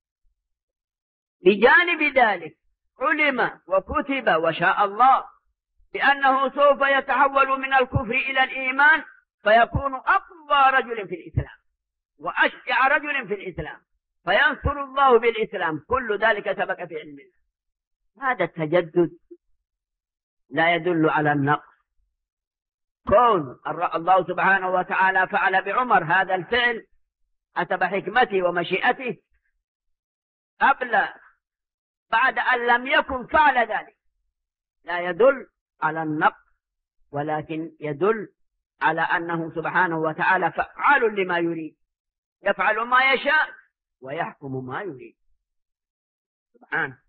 بجانب ذلك علم وكتب وشاء الله بأنه سوف يتحول من الكفر إلى الإيمان فيكون أقوى رجل في الإسلام وأشجع رجل في الإسلام فينصر الله بالإسلام، كل ذلك سبق في علم الله. هذا التجدد لا يدل على النقص. كون الله سبحانه وتعالى فعل بعمر هذا الفعل حسب حكمته ومشيئته قبل بعد أن لم يكن فعل ذلك لا يدل على النقص، ولكن يدل على أنه سبحانه وتعالى فعال لما يريد، يفعل ما يشاء ويحكم ما يريد سبحانه.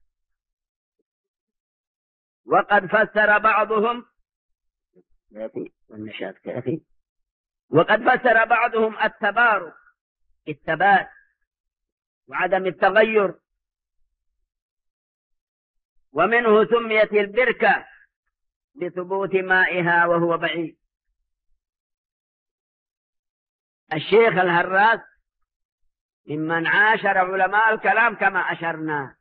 وقد فسر بعضهم وقد فسر بعضهم التبارك الثبات وعدم التغير، ومنه سميت البركة بثبوت مائها وهو بعيد. الشيخ الهراس ممن عاشر علماء الكلام كما أشرنا،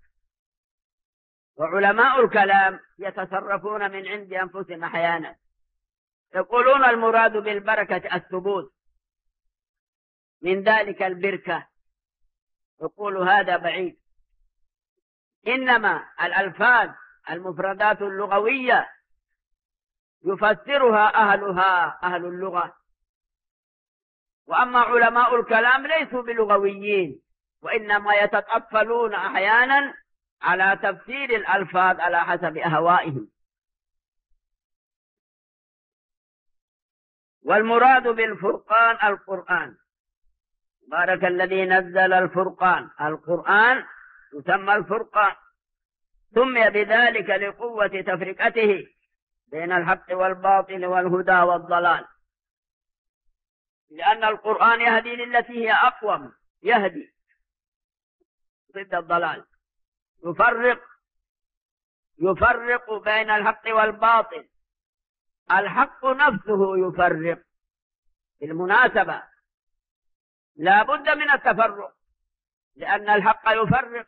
وعلماء الكلام يتصرفون من عند أنفسهم أحيانا، يقولون المراد بالبركة الثبوت، من ذلك البركة، يقول هذا بعيد. إنما الألفاظ المفردات اللغوية يفسرها أهلها أهل اللغة، وأما علماء الكلام ليسوا بلغويين، وإنما يتطفلون أحيانا على تفسير الألفاظ على حسب أهوائهم. والمراد بالفرقان القرآن، بارك الذي نزل الفرقان، القرآن يسمى الفرقان، سمي بذلك لقوة تفرقته بين الحق والباطل والهدى والضلال، لأن القرآن يهدي للتي هي أقوم، يهدي ضد الضلال، يفرق يفرق بين الحق والباطل. الحق نفسه يفرق، بالمناسبة لا بد من التفرق، لأن الحق يفرق،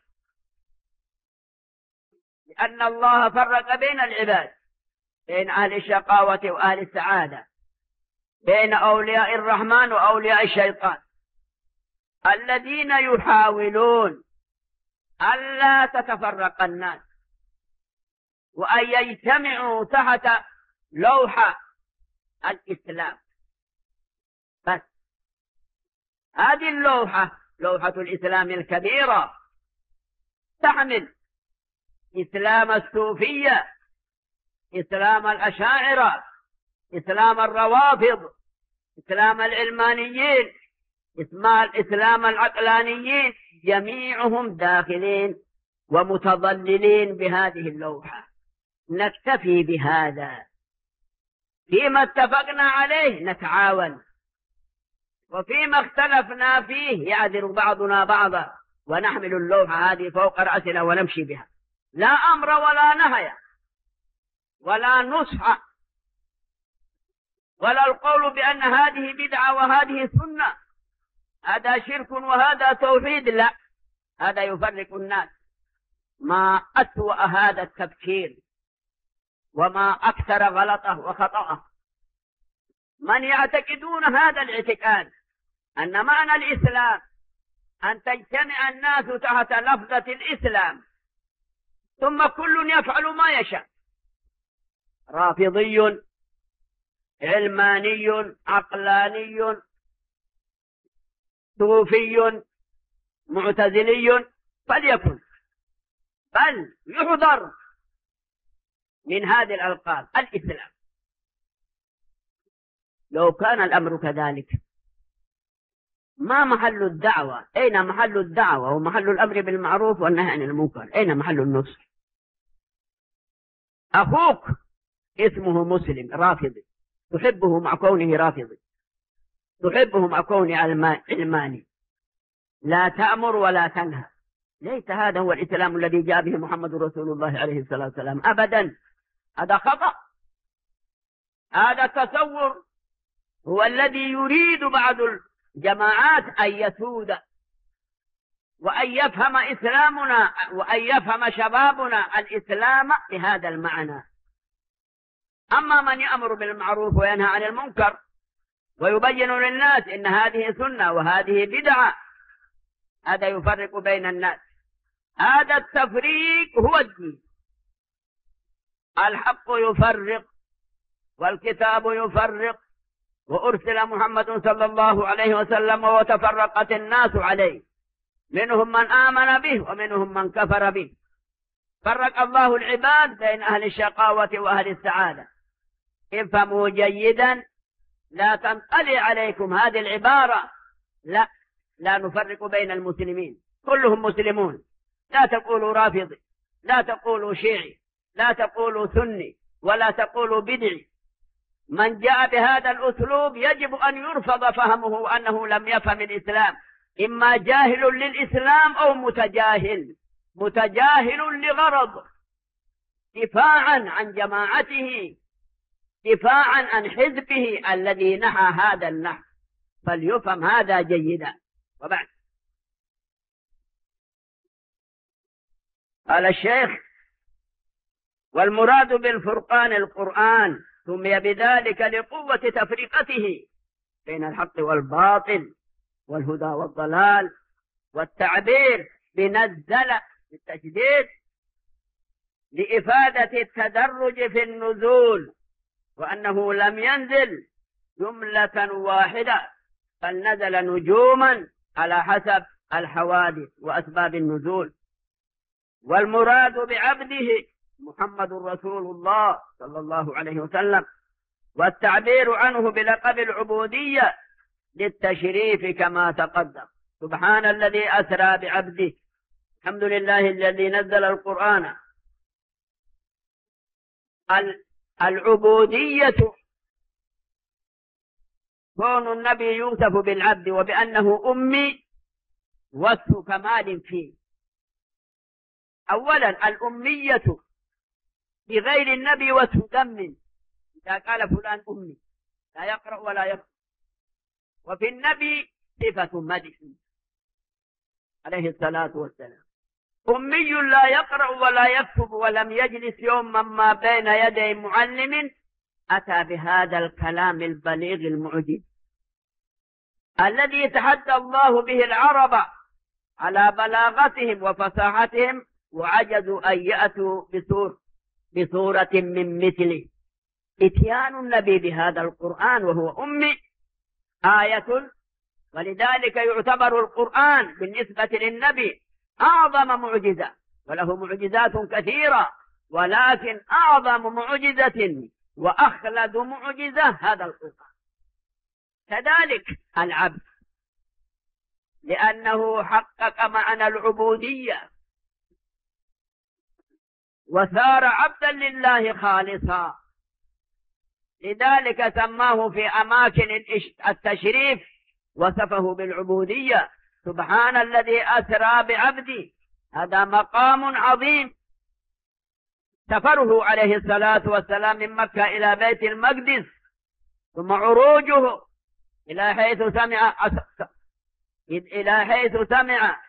لأن الله فرق بين العباد، بين أهل الشقاوة وأهل السعادة، بين أولياء الرحمن وأولياء الشيطان، الذين يحاولون ألا تتفرق الناس وأن يجتمعوا تحت لوحة الإسلام. بس هذه اللوحة، لوحة الإسلام الكبيرة، تحمل إسلام الصوفية، إسلام الأشاعرة، إسلام الروافض، إسلام العلمانيين، إسلام العقلانيين، جميعهم داخلين ومتضللين بهذه اللوحة. نكتفي بهذا، فيما اتفقنا عليه نتعاون، وفيما اختلفنا فيه يعذر بعضنا بعضا، ونحمل اللوحة هذه فوق رأسنا ونمشي بها، لا أمر ولا نهي ولا نصح ولا القول بأن هذه بدعة وهذه سنة، هذا شرك وهذا توحيد، لا، هذا يفرق الناس. ما أسوأ هذا التفكير وما أكثر غلطه وخطأه. من يعتقدون هذا الاعتقاد أن معنى الإسلام أن تجتمع الناس تحت لفظة الإسلام ثم كل يفعل ما يشاء، رافضي، علماني، عقلاني، صوفي، معتزلي، فليكن، بل يحذر من هذه الألقاب الإسلام. لو كان الأمر كذلك ما محل الدعوة؟ أين محل الدعوة ومحل الأمر بالمعروف والنهي عن المنكر؟ أين محل النصح؟ أخوك اسمه مسلم رافضي، تحبه مع كونه رافضي، تحبه مع كونه علماني، لا تأمر ولا تنهى. ليس هذا هو الإسلام الذي جاء به محمد رسول الله عليه الصلاة والسلام أبدا، هذا خطأ. هذا التصور هو الذي يريد بعض الجماعات أن يسود وأن يفهم إسلامنا وأن يفهم شبابنا الإسلام بهذا المعنى. أما من يأمر بالمعروف وينهى عن المنكر ويبين للناس إن هذه سنة وهذه بدعة، هذا يفرق بين الناس. هذا التفريق هو الدين. الحق يفرق والكتاب يفرق، وأرسل محمد صلى الله عليه وسلم وتفرقت الناس عليه، منهم من آمن به ومنهم من كفر به. فرق الله العباد بين أهل الشقاوة وأهل السعادة. افهموا جيدا، لا تنطلي عليكم هذه العبارة، لا لا نفرق بين المسلمين، كلهم مسلمون. لا تقولوا رافضي، لا تقولوا شيعي، لا تقولوا سني، ولا تقولوا بدعي. من جاء بهذا الأسلوب يجب أن يرفض فهمه أنه لم يفهم الإسلام، إما جاهل للإسلام أو متجاهل، متجاهل لغرض، دفاعا عن جماعته، دفاعا عن حزبه الذي نحى هذا النحو، فليفهم هذا جيدا. وبعد قال الشيخ: والمراد بالفرقان القرآن، سمي بذلك لقوة تفرقته بين الحق والباطل والهدى والضلال، والتعبير بنزل بالتشديد لإفادة التدرج في النزول، وأنه لم ينزل جملة واحدة بل نزل نجوما على حسب الحوادث وأسباب النزول. والمراد بعبده محمد رسول الله صلى الله عليه وسلم، والتعبير عنه بلقب العبودية للتشريف كما تقدم. سبحان الذي أسرى بعبده، الحمد لله الذي نزل القرآن. العبودية كون النبي يوصف بالعبد وبأنه أمي وصف كمال فيه. أولا الأمية بغير النبي وصف ذم، إذا قال فلان أمي لا يقرأ ولا يكتب، وفي النبي صفة مدح عليه الصلاة والسلام. أمي لا يقرأ ولا يكتب ولم يجلس يوما ما بين يدي معلم، أتى بهذا الكلام البليغ المعجز الذي تحدى الله به العرب على بلاغتهم وفصاحتهم، وعجزوا أن يأتوا بصور بصورة من مثله. إتيان النبي بهذا القرآن وهو أمي آية، ولذلك يعتبر القرآن بالنسبة للنبي أعظم معجزة وله معجزات كثيرة، ولكن أعظم معجزة وأخلد معجزة هذا القرآن. كذلك العبد، لأنه حقق معنى العبودية وصار عبدا لله خالصا، لذلك سماه في أماكن التشريف وصفه بالعبودية. سبحان الذي أسرى بعبدي، هذا مقام عظيم. سفره عليه الصلاة والسلام من مكة إلى بيت المقدس، ثم عروجه إلى حيث سمع إلى حيث سمع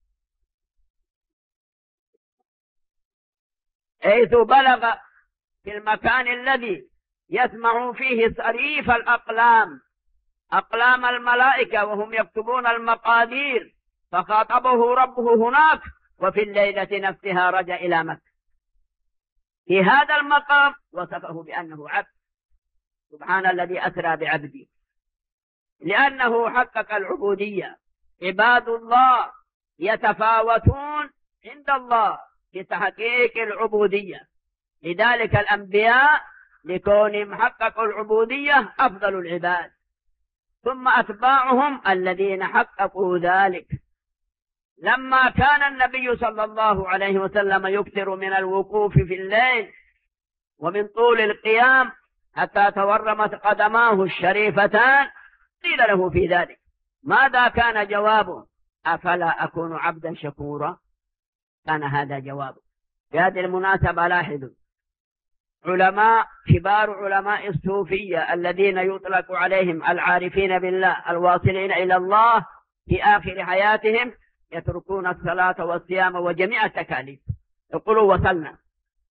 حيث بلغ في المكان الذي يسمع فيه صريف الأقلام، أقلام الملائكة وهم يكتبون المقادير، فخاطبه ربه هناك، وفي الليلة نفسها رجع إلى مكة. في هذا المقام وصفه بأنه عبد. سبحان الذي أسرى بعبدي، لأنه حقق العبودية. عباد الله يتفاوتون عند الله في تحقيق العبودية، لذلك الأنبياء لكونهم حققوا العبودية أفضل العباد، ثم أتباعهم الذين حققوا ذلك. لما كان النبي صلى الله عليه وسلم يكثر من الوقوف في الليل ومن طول القيام حتى تورمت قدماه الشريفتان، قيل له في ذلك ماذا كان جوابه؟ أفلا أكون عبدا شكورا؟ كان هذا جوابه. في هذه المناسبة لاحظوا علماء كبار علماء الصوفية الذين يطلق عليهم العارفين بالله الواصلين إلى الله، في آخر حياتهم يتركون الصلاة والصيام وجميع التكاليف، يقولوا وصلنا.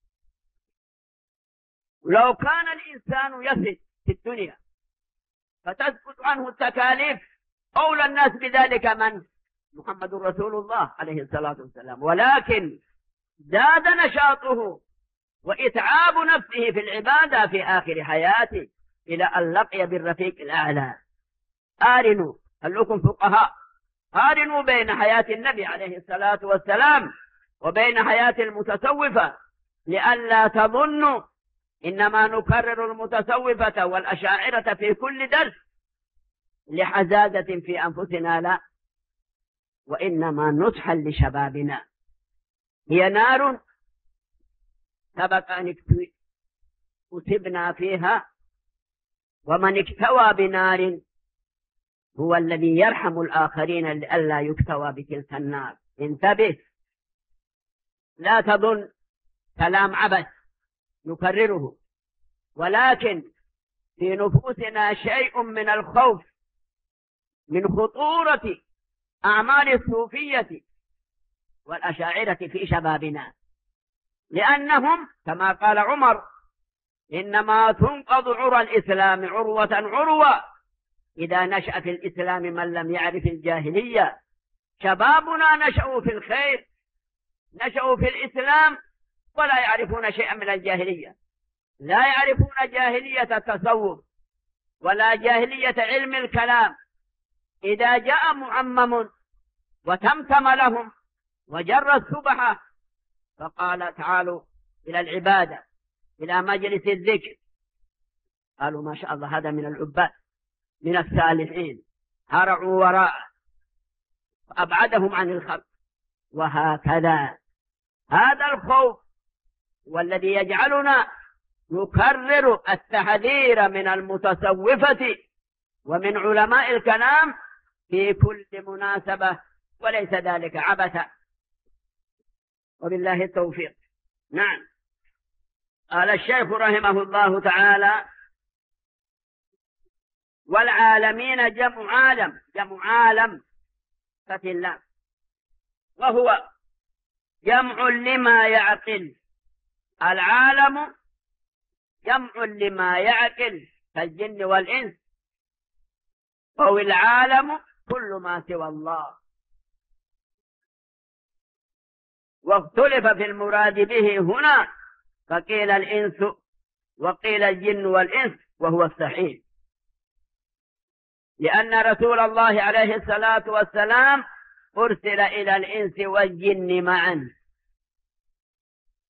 لو كان الإنسان يصل في الدنيا فتسقط عنه التكاليف، أولى الناس بذلك من؟ محمد رسول الله عليه الصلاة والسلام، ولكن زاد نشاطه وإتعاب نفسه في العبادة في آخر حياته إلى أن لقي بالرفيق الأعلى. قارنوا، خلوكم فقهاء، قارنوا بين حياة النبي عليه الصلاة والسلام وبين حياة المتصوفة، لئلا تظنوا إنما نكرر المتصوفة والأشاعرة في كل درس لحزازة في أنفسنا، لا، وإنما نصحا لشبابنا. هي نار سبق أن كتبنا فيها، ومن اكتوى بنار هو الذي يرحم الآخرين لئلا يكتوى بتلك النار. انتبه، لا تظن كلام عبث نكرره، ولكن في نفوسنا شيء من الخوف من خطورة أعمال الصوفية والأشاعرة في شبابنا، لأنهم كما قال عمر إنما تنقض عرى الإسلام عروة عروة إذا نشأ في الإسلام من لم يعرف الجاهلية. شبابنا نشأوا في الخير، نشأوا في الإسلام ولا يعرفون شيئا من الجاهلية، لا يعرفون جاهلية التصوف ولا جاهلية علم الكلام. إذا جاء معمم وتمتم لهم وجر السبحة فقال تعالوا إلى العبادة إلى مجلس الذكر، قالوا ما شاء الله هذا من العباد من الصالحين، هرعوا وراءه وأبعدهم عن الخلق. وهكذا هذا الخوف والذي يجعلنا نكرر التحذير من المتصوفة ومن علماء الكلام في كل مناسبة، وليس ذلك عبثا، وبالله التوفيق. نعم، قال الشيخ رحمه الله تعالى والعالمين جمع عالم، جمع عالم فتح الله، وهو جمع لما يعقل. العالم جمع لما يعقل كالجن والإنس، وهو العالم كل ما سوى الله. واختلف في المراد به هنا، فقيل الإنس وقيل الجن والإنس، وهو الصحيح، لأن رسول الله عليه الصلاة والسلام أرسل إلى الإنس والجن معا،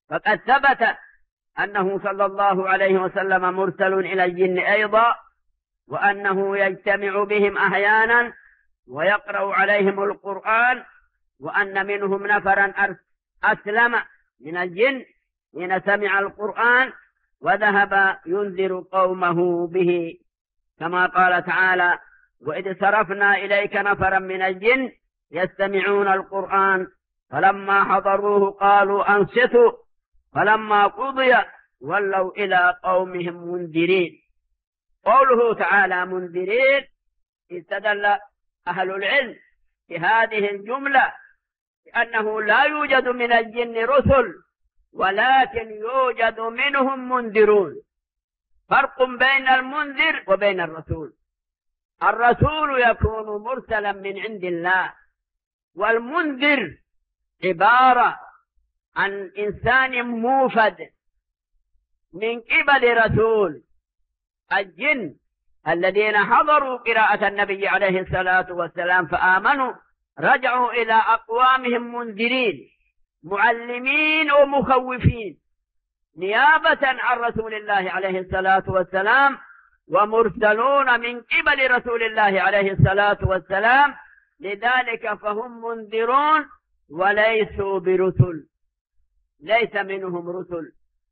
فقد ثبت أنه صلى الله عليه وسلم مرسل إلى الجن أيضا، وأنه يجتمع بهم أحيانا ويقرأ عليهم القرآن، وأن منهم نفرا أسلم من الجن حين سمع القرآن وذهب ينذر قومه به، كما قال تعالى: وإذ صرفنا إليك نفرا من الجن يستمعون القرآن فلما حضروه قالوا أنصتوا فلما قضي ولوا إلى قومهم منذرين. قوله تعالى منذرين استدل أهل العلم في هذه الجملة لأنه لا يوجد من الجن رسل، ولكن يوجد منهم منذرون. فرق بين المنذر وبين الرسول. الرسول يكون مرسلا من عند الله، والمنذر عبارة عن إنسان موفد من قبل رسول. الجن الذين حضروا قراءة النبي عليه الصلاة والسلام فآمنوا رجعوا إلى أقوامهم منذرين معلمين ومخوفين نيابة عن رسول الله عليه الصلاة والسلام، ومرسلون من قبل رسول الله عليه الصلاة والسلام، لذلك فهم منذرون وليسوا برسل، ليس منهم رسل.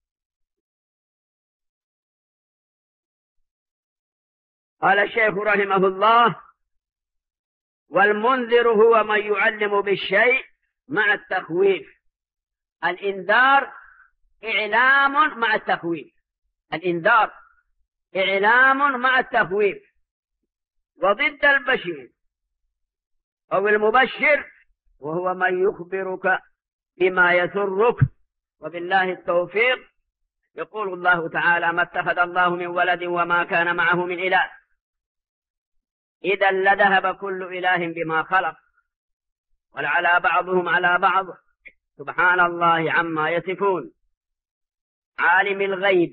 قال الشيخ رحمه الله: والمنذر هو من يعلم بالشيء مع التخويف. الإنذار إعلام مع التخويف، الإنذار إعلام مع التخويف. وضد البشير أو المبشر وهو من يخبرك بما يسرك، وبالله التوفيق. يقول الله تعالى: ما اتخذ الله من ولد وما كان معه من إله إذا لذهب كل إله بما خلق ولعلى بعضهم على بعض سبحان الله عما يصفون. عالم الغيب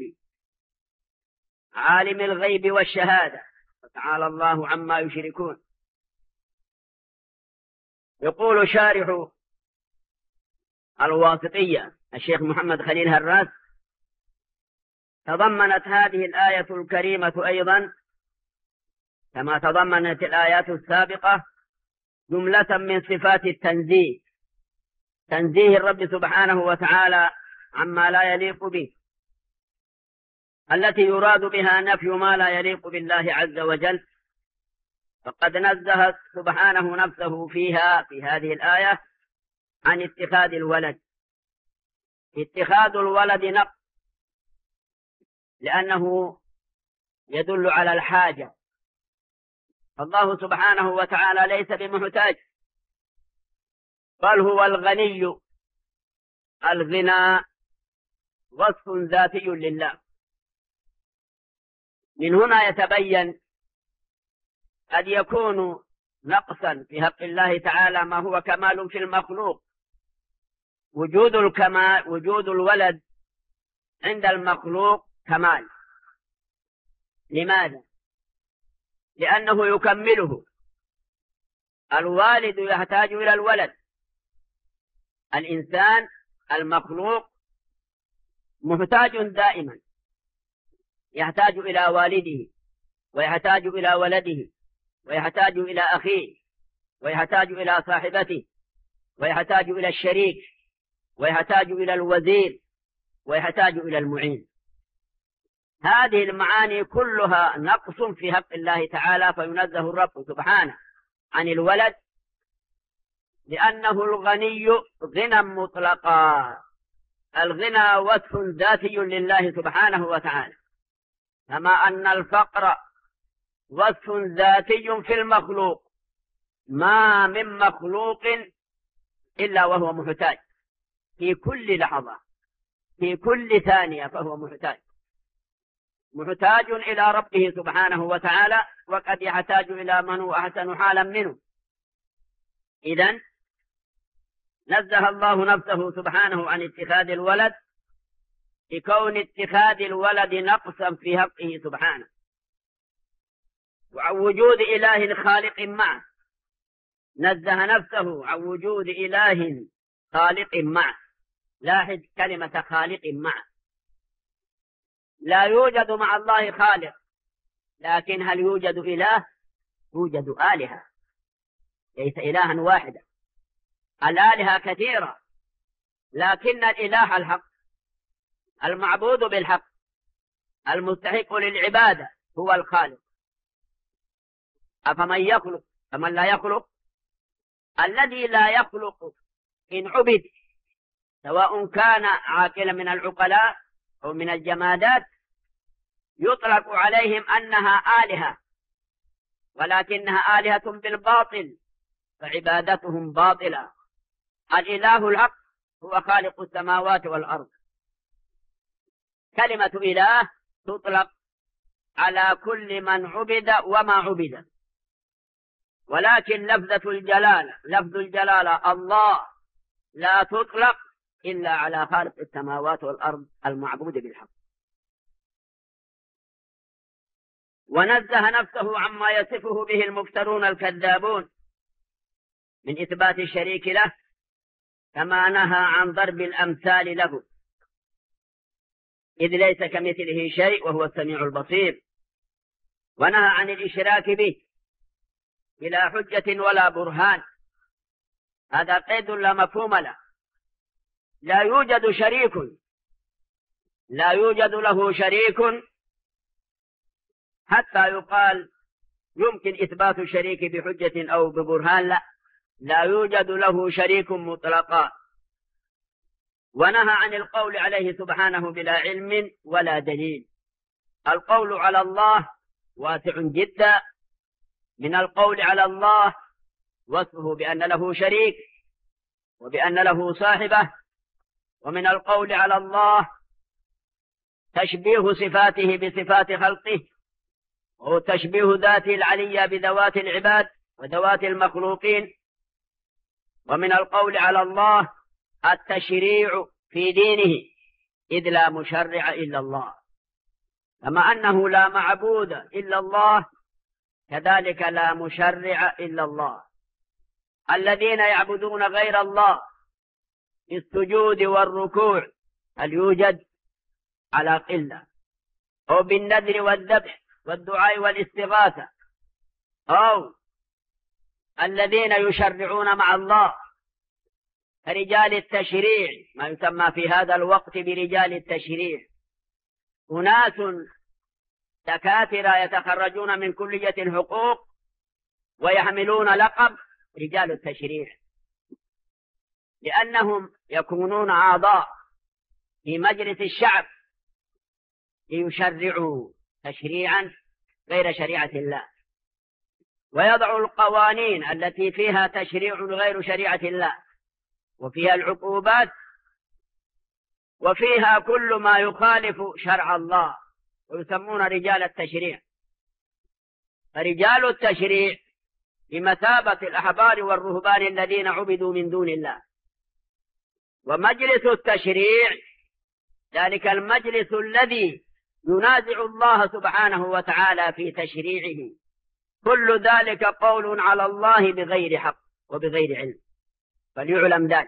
عالم الغيب والشهادة وتعالى الله عما يشركون. يقول شارح الواسطية الشيخ محمد خليل هراس: تضمنت هذه الآية الكريمة أيضا كما تضمنت الآيات السابقة جملة من صفات التنزيه، تنزيه الرب سبحانه وتعالى عما لا يليق به، التي يراد بها نفي ما لا يليق بالله عز وجل. فقد نزه سبحانه نفسه فيها في هذه الآية عن اتخاذ الولد. اتخاذ الولد نقص، لأنه يدل على الحاجة. الله سبحانه وتعالى ليس بمحتاج، بل هو الغني. الغنى وصف ذاتي لله. من هنا يتبين قد يكون نقصا في حق الله تعالى ما هو كمال في المخلوق. وجود الكمال وجود الولد عند المخلوق كمال. لماذا؟ لأنه يكمله. الوالد يحتاج إلى الولد. الإنسان المخلوق محتاج دائما، يحتاج إلى والده، ويحتاج إلى ولده، ويحتاج إلى أخيه، ويحتاج إلى صاحبته، ويحتاج إلى الشريك، ويحتاج إلى الوزير، ويحتاج إلى المعين. هذه المعاني كلها نقص في حق الله تعالى، فينزه الرب سبحانه عن الولد لأنه الغني غنى مطلقا. الغنى وصف ذاتي لله سبحانه وتعالى، كما أن الفقر وصف ذاتي في المخلوق. ما من مخلوق إلا وهو محتاج في كل لحظة، في كل ثانية فهو محتاج، محتاج إلى ربه سبحانه وتعالى، وقد يحتاج إلى من هو أحسن حالا منه. إذن نزه الله نفسه سبحانه عن اتخاذ الولد لكون اتخاذ الولد نقصا في حقه سبحانه، وعن وجود إله خالق معه. نزه نفسه عن وجود إله خالق معه، لاحظ كلمة خالق معه. لا يوجد مع الله خالق، لكن هل يوجد إله؟ يوجد آلهة، ليس إلها واحدا. الآلهة كثيرة، لكن الإله الحق المعبود بالحق المستحق للعبادة هو الخالق. أفمن يخلق فمن لا يخلق؟ الذي لا يخلق إن عبد، سواء كان عاقلا من العقلاء أو من الجمادات، يطلق عليهم أنها آلهة، ولكنها آلهة بالباطل، فعبادتهم باطلة. الإله الحق هو خالق السماوات والأرض. كلمة إله تطلق على كل من عبد وما عبد، ولكن لفظة الجلالة لفظ الجلالة الله لا تطلق إلا على خالق السماوات والأرض المعبود بالحق. ونزه نفسه عما يصفه به المفترون الكذابون من إثبات الشريك له، كما نهى عن ضرب الأمثال له، إذ ليس كمثله شيء وهو السميع البصير. ونهى عن الإشراك به بلا حجة ولا برهان، هذا قيد لا مفهوم له. لا يوجد شريك لا يوجد له شريك حتى يقال يمكن إثبات الشريك بحجة أو ببرهان، لا لا يوجد له شريك مطلقا. ونهى عن القول عليه سبحانه بلا علم ولا دليل. القول على الله واسع جدا. من القول على الله وصفه بأن له شريك وبأن له صاحبة، ومن القول على الله تشبيه صفاته بصفات خلقه، وتشبيه ذاته العلية بذوات العباد وذوات المخلوقين. ومن القول على الله التشريع في دينه، إذ لا مشرع إلا الله. كما أنه لا معبود إلا الله، كذلك لا مشرع إلا الله. الذين يعبدون غير الله في السجود والركوع هل يوجد؟ على قلة. أو بالنذر والذبح والدعاء والاستغاثة، أو الذين يشرعون مع الله رجال التشريع، ما يسمى في هذا الوقت برجال التشريع، أناس دكاترة يتخرجون من كلية الحقوق ويحملون لقب رجال التشريع، لأنهم يكونون أعضاء في مجلس الشعب ليشرعوا تشريعا غير شريعة الله، ويضع القوانين التي فيها تشريع غير شريعة الله، وفيها العقوبات، وفيها كل ما يخالف شرع الله، ويسمون رجال التشريع. فرجال التشريع بمثابة الأحبار والرهبان الذين عبدوا من دون الله. ومجلس التشريع ذلك المجلس الذي ينازع الله سبحانه وتعالى في تشريعه. كل ذلك قول على الله بغير حق وبغير علم، فليعلم ذلك.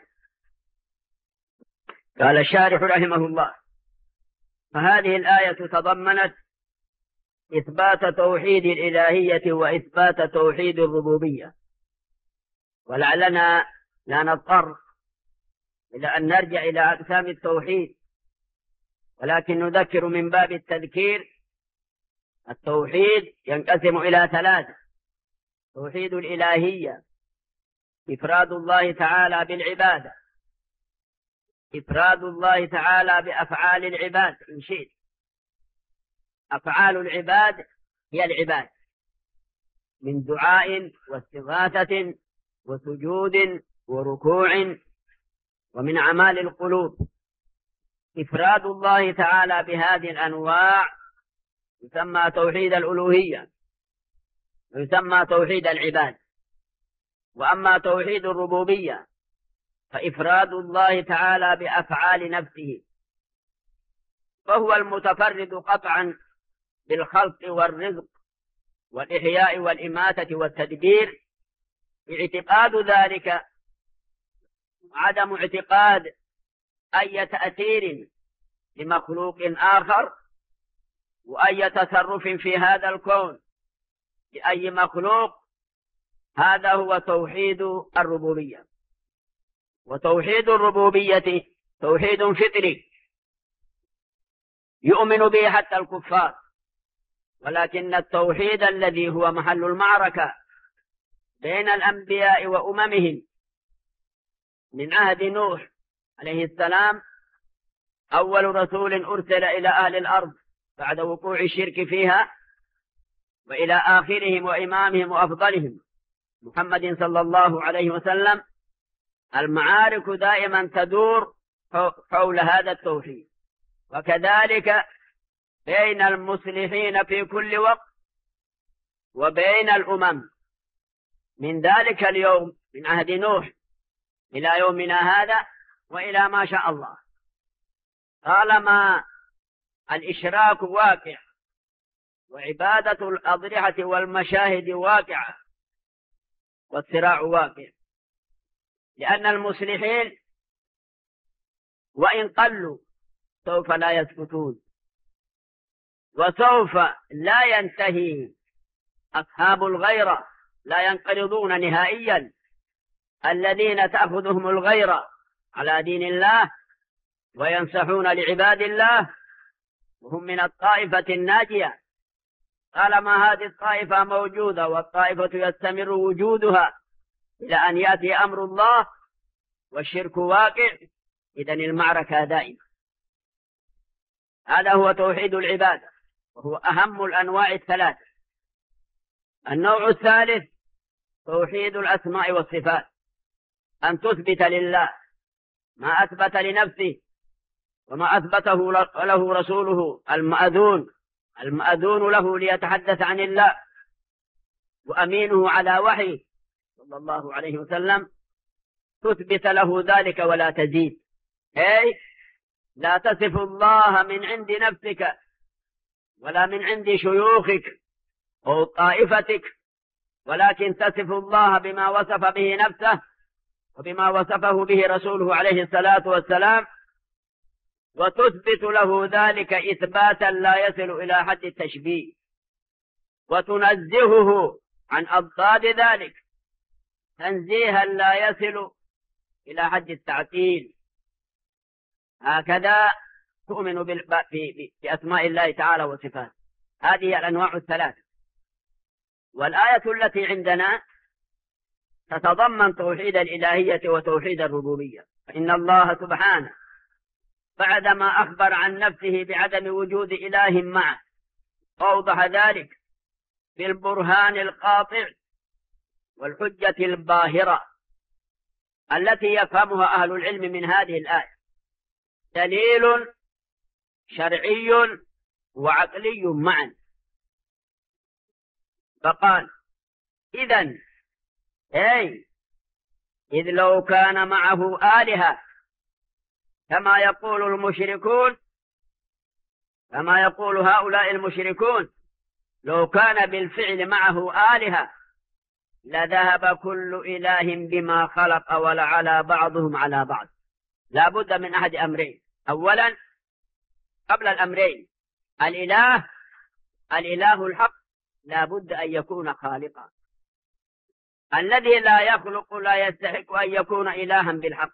قال الشارح رحمه الله: فهذه الآية تضمنت إثبات توحيد الإلهية وإثبات توحيد الربوبية، ولعلنا لا نضطر إلى أن نرجع إلى أقسام التوحيد، ولكن نذكر من باب التذكير. التوحيد ينقسم إلى ثلاثة: توحيد الإلهية، إفراد الله تعالى بالعبادة، إفراد الله تعالى بأفعال العباد إن شئت. أفعال العباد هي العباد من دعاء واستغاثة وسجود وركوع، ومن أعمال القلوب. إفراد الله تعالى بهذه الأنواع يسمى توحيد الألوهية، ويسمى توحيد العباد. وأما توحيد الربوبية فإفراد الله تعالى بأفعال نفسه، فهو المتفرد قطعا بالخلق والرزق والإحياء والإماتة والتدبير. اعتقاد ذلك عدم اعتقاد أي تأثير لمخلوق آخر وأي تصرف في هذا الكون لأي مخلوق. هذا هو توحيد الربوبية. وتوحيد الربوبية توحيد فطري يؤمن به حتى الكفار، ولكن التوحيد الذي هو محل المعركة بين الأنبياء وأممهم من عهد نوح عليه السلام أول رسول أرسل إلى أهل الأرض بعد وقوع الشرك فيها، وإلى آخرهم وإمامهم وأفضلهم محمد صلى الله عليه وسلم، المعارك دائما تدور حول هذا التوحيد. وكذلك بين المصلحين في كل وقت وبين الأمم من ذلك اليوم من عهد نوح إلى يومنا هذا وإلى ما شاء الله، طالما الإشراك واقع وعبادة الأضرحة والمشاهد واقعة والصراع واقع، لأن المصلحين وإن قلوا سوف لا يسكتون، وسوف لا ينتهي أصحاب الغيرة، لا ينقرضون نهائيا، الذين تأخذهم الغيرة على دين الله وينصحون لعباد الله وهم من الطائفة الناجية. طالما هذه الطائفة موجودة والطائفة يستمر وجودها إلى أن يأتي أمر الله والشرك واقع، إذن المعركة دائمة. هذا هو توحيد العبادة، وهو أهم الأنواع الثلاثة. النوع الثالث توحيد الأسماء والصفات، أن تثبت لله ما أثبت لنفسه وما أثبته له رسوله المأذون المأذون له ليتحدث عن الله وأمينه على وحيه صلى الله عليه وسلم، تثبت له ذلك ولا تزيد. أي لا تصف الله من عند نفسك ولا من عند شيوخك أو طائفتك، ولكن تصف الله بما وصف به نفسه وبما وصفه به رسوله عليه الصلاة والسلام، وتثبت له ذلك إثباتا لا يصل إلى حد التشبيه، وتنزهه عن أضداد ذلك تنزيها لا يصل إلى حد التعطيل. هكذا تؤمن بأسماء الله تعالى وصفاته. هذه الأنواع الثلاثة. والآية التي عندنا تتضمن توحيد الإلهية وتوحيد الربوبية. فإن الله سبحانه بعدما أخبر عن نفسه بعدم وجود إله معه أوضح ذلك بالبرهان القاطع والحجة الباهرة التي يفهمها أهل العلم من هذه الآية، دليل شرعي وعقلي معا. فقال إذن أي إذ لو كان معه آلهة كما يقول المشركون، كما يقول هؤلاء المشركون، لو كان بالفعل معه آلهة لذهب كل إله بما خلق ولعلى بعضهم على بعض. لا بد من أحد أمرين. أولا قبل الأمرين الإله الإله الحق لا بد أن يكون خالقا. الذي لا يخلق لا يستحق أن يكون إلها بالحق.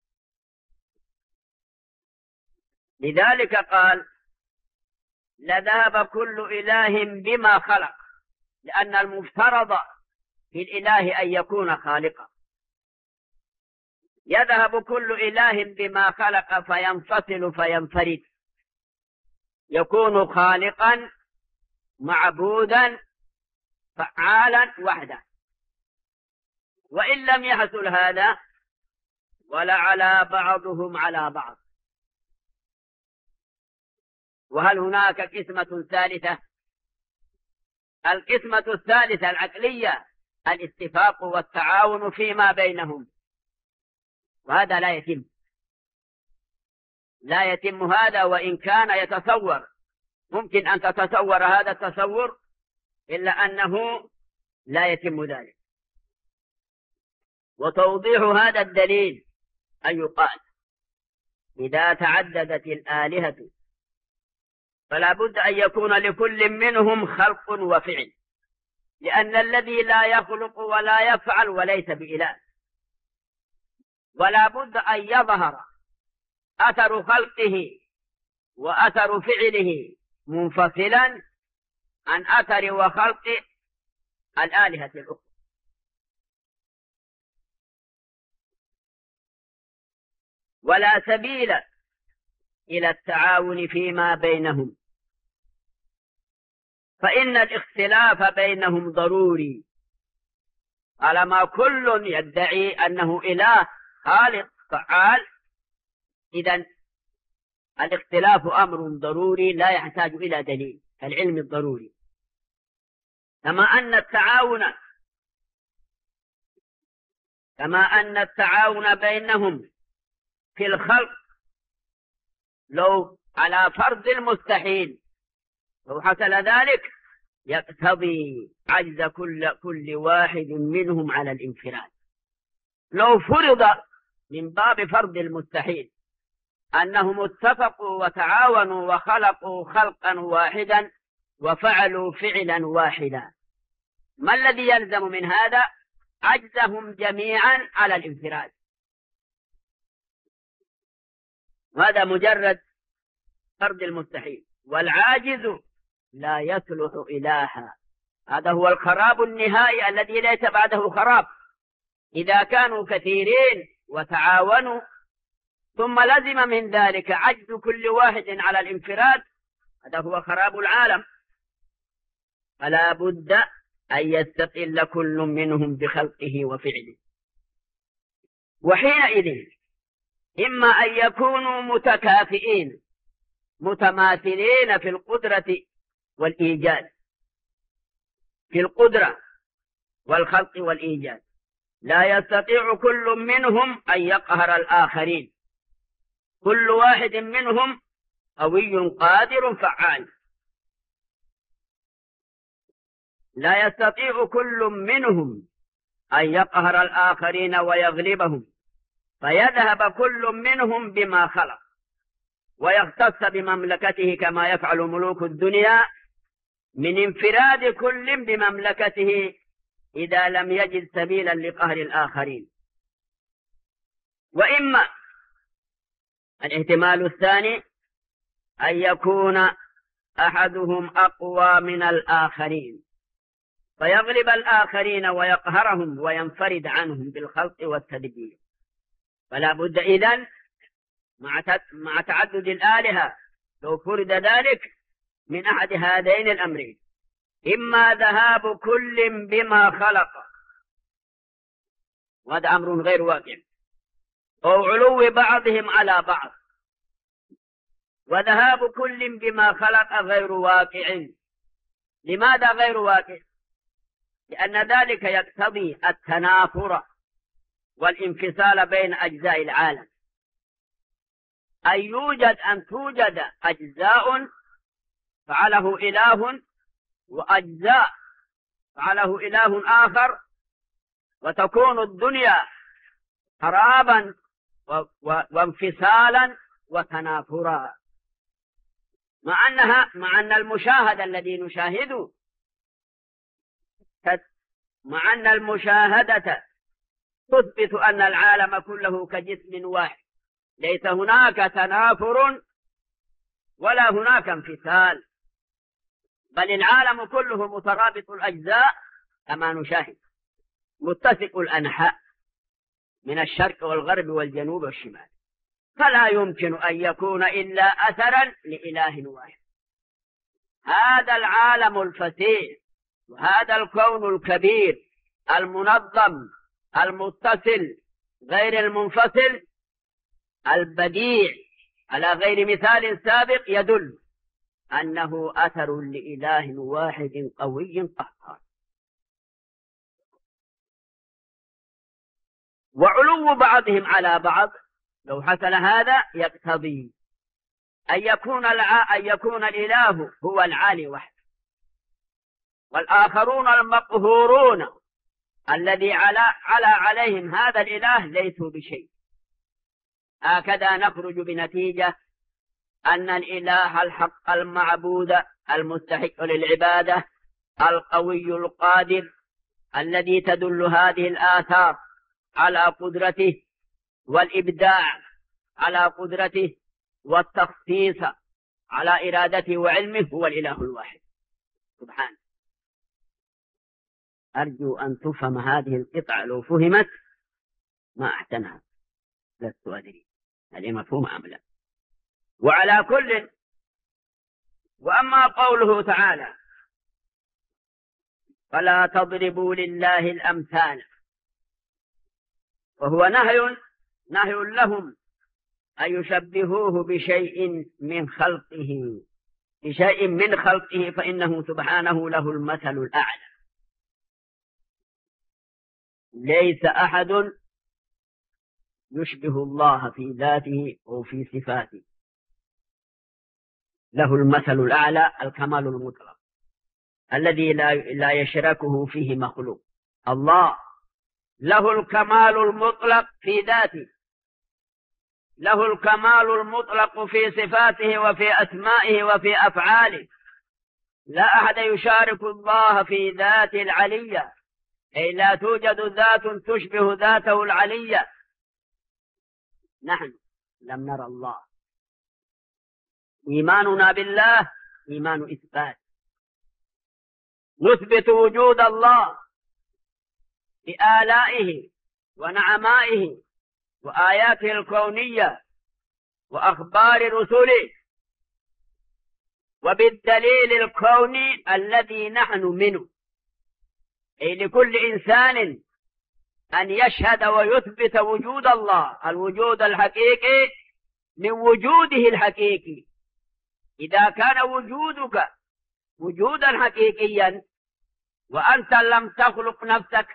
لذلك قال لذهب كل إله بما خلق، لأن المفترض في الإله أن يكون خالقا. يذهب كل إله بما خلق فينفصل فينفرد، يكون خالقا معبودا فعالا وحده. وإن لم يحصل هذا ولعلى بعضهم على بعض. وهل هناك قسمة ثالثة؟ القسمة الثالثة العقلية الاتفاق والتعاون فيما بينهم، وهذا لا يتم لا يتم هذا. وإن كان يتصور، ممكن أن تتصور هذا التصور، إلا أنه لا يتم ذلك. وتوضيح هذا الدليل أن يقال إذا تعددت الآلهة فلا بد أن يكون لكل منهم خلق وفعل، لأن الذي لا يخلق ولا يفعل وليس بإله، ولا بد أن يظهر أثر خلقه وأثر فعله منفصلا عن أثر وخلق الآلهة الأخرى. ولا سبيل إلى التعاون فيما بينهم، فإن الاختلاف بينهم ضروري، على ما كل يدعي أنه إله خالق فعال. إذن الاختلاف أمر ضروري لا يحتاج إلى دليل كالعلم الضروري. كما أن التعاون كما أن التعاون بينهم في الخلق لو على فرض المستحيل لو حصل ذلك يقتضي عجز كل كل واحد منهم على الانفراد. لو فرض من باب فرض المستحيل أنهم اتفقوا وتعاونوا وخلقوا خلقا واحدا وفعلوا فعلا واحدا، ما الذي يلزم من هذا؟ عجزهم جميعا على الانفراد. وهذا مجرد فرض المستحيل، والعاجز لا يصلح إلها. هذا هو الخراب النهائي الذي ليس بعده خراب. إذا كانوا كثيرين وتعاونوا ثم لزم من ذلك عجز كل واحد على الانفراد، هذا هو خراب العالم. فلا بد أن يستقل كل منهم بخلقه وفعله، وحينئذ إما أن يكونوا متكافئين متماثلين في القدرة والإيجاد، في القدرة والخلق والإيجاد، لا يستطيع كل منهم أن يقهر الآخرين، كل واحد منهم قوي قادر فعال. لا يستطيع كل منهم أن يقهر الآخرين ويغلبهم، فيذهب كل منهم بما خلق ويختص بمملكته كما يفعل ملوك الدنيا، من انفراد كل بمملكته إذا لم يجد سبيلا لقهر الآخرين. وإما الاحتمال الثاني أن يكون أحدهم أقوى من الآخرين فيغلب الآخرين ويقهرهم وينفرد عنهم بالخلق والتدبير. فلا بد إذن مع تعدد الآلهة لو فرض ذلك من أحد هذين الأمرين: إما ذهاب كل بما خلق، وهذا أمر غير واقع، أو علو بعضهم على بعض. وذهاب كل بما خلق غير واقع. لماذا غير واقع؟ لأن ذلك يقتضي التنافر والانفصال بين أجزاء العالم، أن يوجد أن توجد أجزاء فعله إله وأجزاء فعله إله آخر، وتكون الدنيا خرابا وانفصالا وتنافرا، مع أنها مع أن المشاهد الذي نشاهده مع أن المشاهدة تثبت أن العالم كله كجسم واحد، ليس هناك تنافر ولا هناك انفصال، بل العالم كله مترابط الأجزاء كما نشاهد، متسق الأنحاء من الشرق والغرب والجنوب والشمال، فلا يمكن أن يكون إلا أثرا لإله واحد. هذا العالم الفسيح وهذا الكون الكبير المنظم المتصل غير المنفصل البديع على غير مثال سابق يدل أنه أثر لإله واحد قوي قهار. وعلو بعضهم على بعض لو حصل هذا يقتضي أن يكون الع... أن يكون الإله هو العالي وحده، والآخرون المقهورون الذي على على عليهم هذا الإله ليسوا بشيء. هكذا نخرج بنتيجة أن الإله الحق المعبود المستحق للعبادة القوي القادر الذي تدل هذه الآثار على قدرته والإبداع على قدرته والتخصيص على إرادته وعلمه هو الإله الواحد سبحانه. أرجو أن تفهم هذه القطعة، لو فهمت ما أحسنها، لست أدري هل مفهوم أم لا. وعلى كل، وأما قوله تعالى فلا تضربوا لله الأمثال، وهو نهي نهي لهم أن يشبهوه بشيء من خلقه بشيء من خلقه فإنه سبحانه له المثل الأعلى. ليس أحد يشبه الله في ذاته أو في صفاته، له المثل الأعلى الكمال المطلق الذي لا لا يشركه فيه مخلوق. الله له الكمال المطلق في ذاته، له الكمال المطلق في صفاته وفي أسمائه وفي أفعاله. لا أحد يشارك الله في ذات العلية، أي لا توجد ذات تشبه ذاته العلية. نحن لم نرى الله، إيماننا بالله إيمان إثبات، نثبت وجود الله بآلائه ونعمائه وآياته الكونية وأخبار رسله وبالدليل الكوني الذي نحن منه. أي لكل إنسان أن يشهد ويثبت وجود الله، الوجود الحقيقي من وجوده الحقيقي. إذا كان وجودك وجودا حقيقيا وأنت لم تخلق نفسك،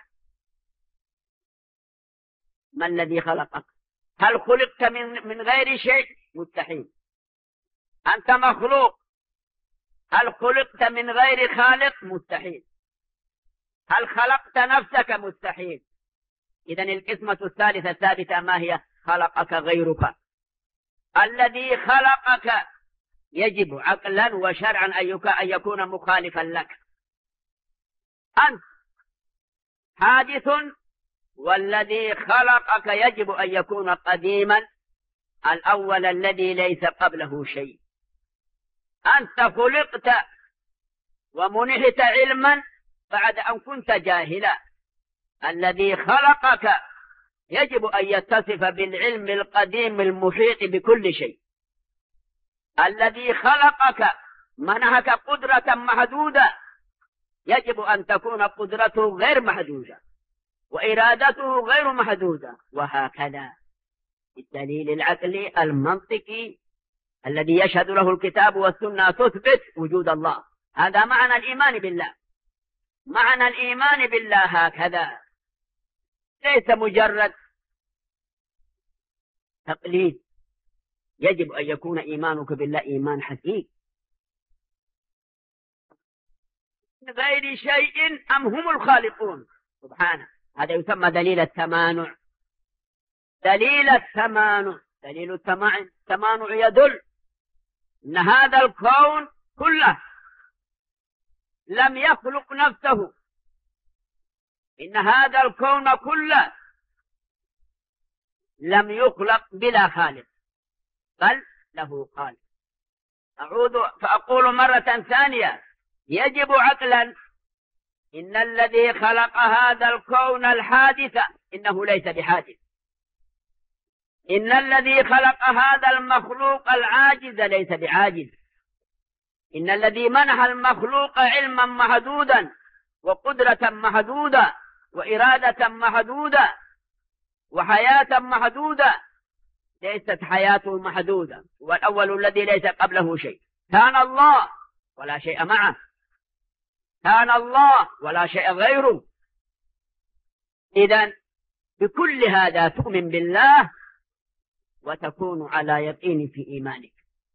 ما الذي خلقك؟ هل خلقت من, من غير شيء؟ مستحيل. أنت مخلوق. هل خلقت من غير خالق؟ مستحيل. هل خلقت نفسك؟ مستحيل. إذن القسمة الثالثة الثابتة ما هي؟ خلقك غيرك. الذي خلقك يجب عقلا وشرعا أن يكون مخالفا لك. أنت حادث، والذي خلقك يجب أن يكون قديما، الأول الذي ليس قبله شيء. أنت خلقت ومنحت علما بعد أن كنت جاهلا. الذي خلقك يجب أن يتصف بالعلم القديم المحيط بكل شيء. الذي خلقك منحك قدرة محدودة، يجب أن تكون قدرته غير محدودة وإرادته غير محدودة، وهكذا الدليل العقلي المنطقي الذي يشهد له الكتاب والسنة تثبت وجود الله. هذا معنى الإيمان بالله. معنى الإيمان بالله هكذا، ليس مجرد تقليد. يجب أن يكون إيمانك بالله إيمان حقيقي من غير شيء أم هم الخالقون سبحانه. هذا يسمى دليل التمانع. دليل التمانع دليل التمانع يدل أن هذا الكون كله لم يخلق نفسه. إن هذا الكون كله لم يخلق بلا خالق، بل له خالق. أعود فأقول مرة ثانية، يجب عقلا إن الذي خلق هذا الكون الحادث إنه ليس بحادث. إن الذي خلق هذا المخلوق العاجز ليس بعاجز. إن الذي منح المخلوق علما محدودا وقدرة محدودة وإرادة محدودة وحياة محدودة ليست حياته محدودة. والأول الذي ليس قبله شيء. كان الله ولا شيء معه، كان الله ولا شيء غيره. إذن بكل هذا تؤمن بالله وتكون على يقين في إيمانك.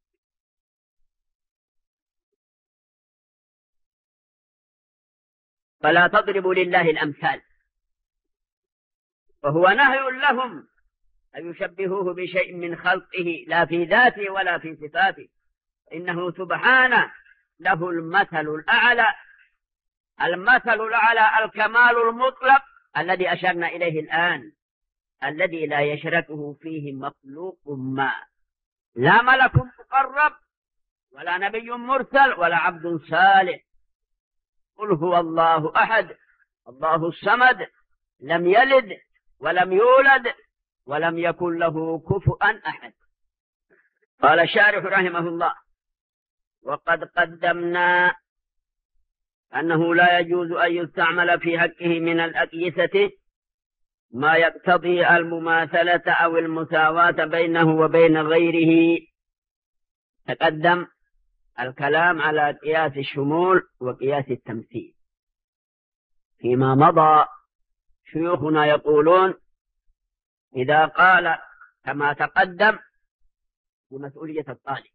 فلا تضربوا لله الأمثال، وهو نهي لهم أن يشبهوه بشيء من خلقه لا في ذاته ولا في صفاته، إنه سبحانه له المثل الأعلى، المثل الأعلى الكمال المطلق الذي أشرنا إليه الآن، الذي لا يشركه فيه مخلوق ما، لا ملك مقرب ولا نبي مرسل ولا عبد صالح. قل هو الله أحد الله الصمد لم يلد ولم يولد ولم يكن له كفؤا أحد. قال الشارح رحمه الله: وقد قدمنا أنه لا يجوز أن يستعمل في حقه من الأقيسة ما يقتضي المماثلة أو المساواة بينه وبين غيره. تقدم الكلام على قياس الشمول وقياس التمثيل. فيما مضى شيوخنا يقولون إذا قال كما تقدم بمسؤولية الطالب،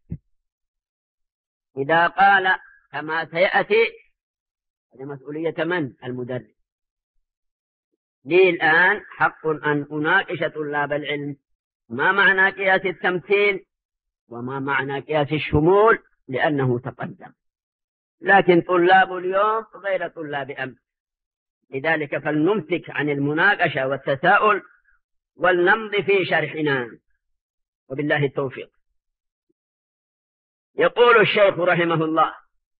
إذا قال كما سيأتي بمسؤولية من؟ المدرس. لي الآن حق أن أناقش طلاب العلم ما معنى قياس التمثيل وما معنى قياس الشمول، لأنه تقدم، لكن طلاب اليوم غير طلاب أمس، لذلك فلنمسك عن المناقشة والتساؤل ولنمضي في شرحنا، وبالله التوفيق. يقول الشيخ رحمه الله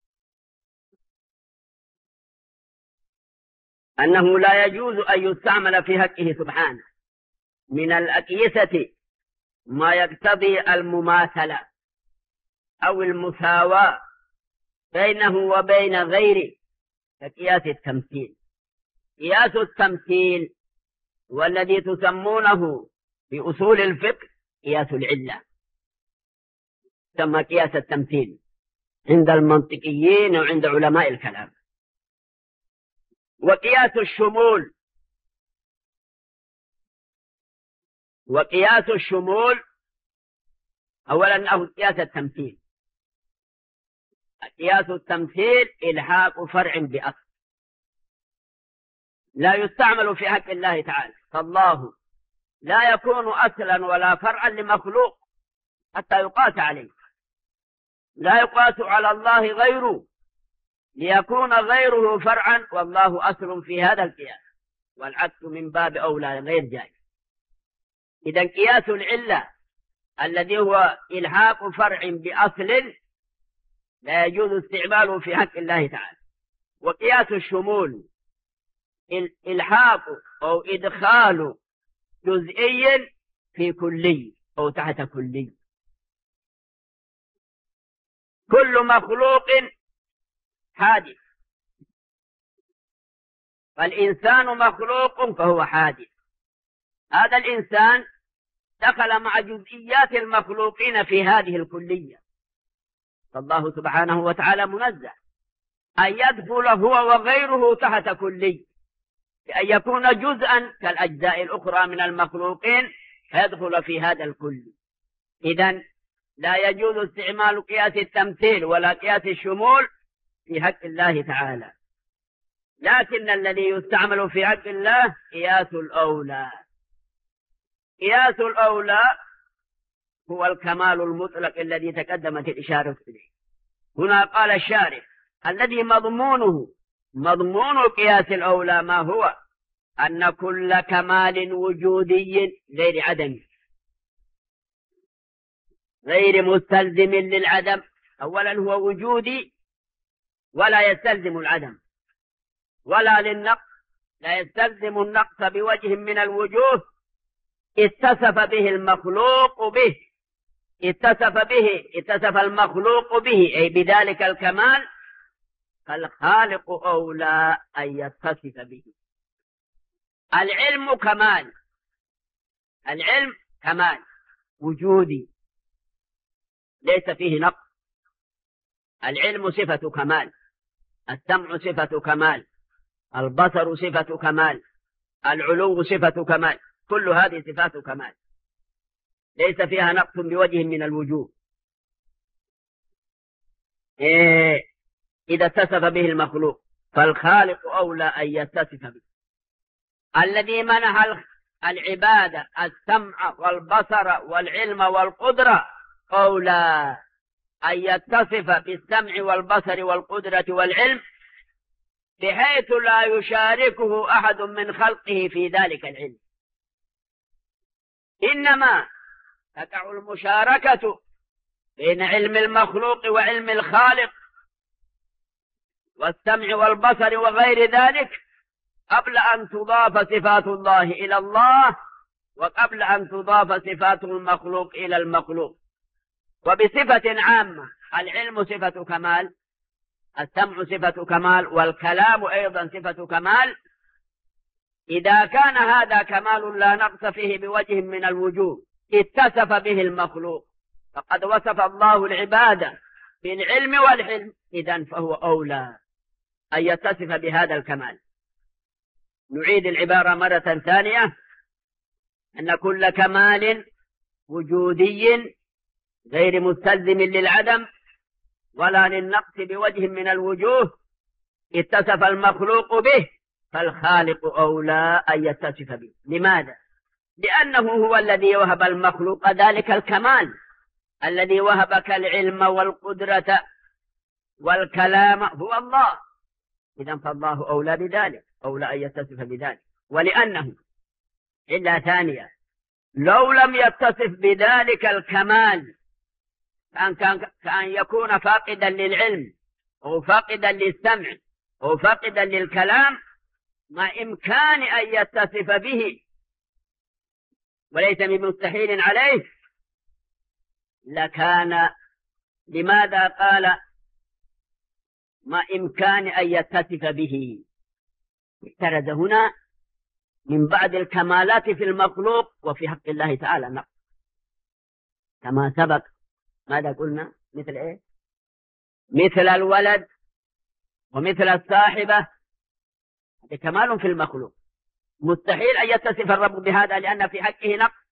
أنه لا يجوز أن يستعمل في حقه سبحانه من الأقيسة ما يقتضي المماثلة أو المساواة بينه وبين غيره كقياس التمثيل. قياس التمثيل والذي تسمونه في أصول الفقه قياس العلة، ثم قياس التمثيل عند المنطقيين وعند علماء الكلام. وقياس الشمول وقياس الشمول أولا أنه قياس التمثيل. قياس التمثيل إلحاق فرع بأصل، لا يستعمل في حق الله تعالى، فالله لا يكون أصلا ولا فرعا لمخلوق حتى يقاس عليه، لا يقاس على الله غيره ليكون غيره فرعا والله أصل في هذا القياس، والعكس من باب أولى غير جائز. إذن قياس العلة الذي هو إلحاق فرع بأصل لا يجوز استعماله في حق الله تعالى. وقياس الشمول إلحاق أو إدخال جزئي في كلي أو تحت كلي. كل مخلوق حادث، فالإنسان مخلوق فهو حادث، هذا الإنسان دخل مع جزئيات المخلوقين في هذه الكلية، فالله سبحانه وتعالى منزه أن يدخل هو وغيره تحت كلي، بأن يكون جزءا كالأجزاء الأخرى من المخلوقين فيدخل في هذا الكل. إذن لا يجوز استعمال قياس التمثيل ولا قياس الشمول في حق الله تعالى، لكن الذي يستعمل في حق الله قياس الأولى. قياس الأولى هو الكمال المطلق الذي تقدمت الإشارة إليه. هنا قال الشارح الذي مضمونه مضمون قياس الأولى ما هو؟ أن كل كمال وجودي غير عدم غير مستلزم للعدم، أولا هو وجودي ولا يستلزم العدم، ولا للنقص لا يستلزم النقص بوجه من الوجوه، اتصف به المخلوق به اتصف به اتصف المخلوق به أي بذلك الكمال، فالخالق أولى أن يتصف به. العلم كمال، العلم كمال وجودي ليس فيه نقص، العلم صفة كمال، السمع صفة كمال، البصر صفة كمال، العلو صفة كمال، كل هذه صفات كمال ليس فيها نقص بوجه من الوجوه. إيه إذا اتصف به المخلوق فالخالق أولى أن يتصف به. الذي منح العبادة السمع والبصر والعلم والقدرة أولى أن يتصف بالسمع والبصر والقدرة والعلم بحيث لا يشاركه أحد من خلقه في ذلك العلم، إنما تقع المشاركة بين علم المخلوق وعلم الخالق والسمع والبصر وغير ذلك قبل أن تضاف صفات الله إلى الله وقبل أن تضاف صفات المخلوق إلى المخلوق. وبصفة عامة العلم صفة كمال، السمع صفة كمال، والكلام أيضا صفة كمال. إذا كان هذا كمال لا نقص فيه بوجه من الوجوه اتصف به المخلوق، فقد وصف الله العبادة بالعلم والحلم، إذن فهو أولى أن يتصف بهذا الكمال. نعيد العبارة مرة ثانية: أن كل كمال وجودي غير مستلزم للعدم ولا للنقص بوجه من الوجوه اتصف المخلوق به، فالخالق أولى أن يتصف به. لماذا؟ لأنه هو الذي وهب المخلوق ذلك الكمال، الذي وهبك العلم والقدرة والكلام هو الله، إذن فالله أولى بذلك، أولى أن يتصف بذلك. ولأنه إلا ثانية لو لم يتصف بذلك الكمال كان, كان, كان يكون فاقدا للعلم أو فاقدا للسمع أو فاقدا للكلام، ما إمكان أن يتصف به وليس بمستحيل عليه لكان. لماذا قال ما إمكان أن يتصف به؟ احترز هنا من بعد الكمالات في المخلوق وفي حق الله تعالى نقص كما سبق. ماذا قلنا؟ مثل إيه؟ مثل الولد ومثل الصاحبة، هذا كمال في المخلوق، مستحيل أن يتصف الرب بهذا لأن في حقه نقص.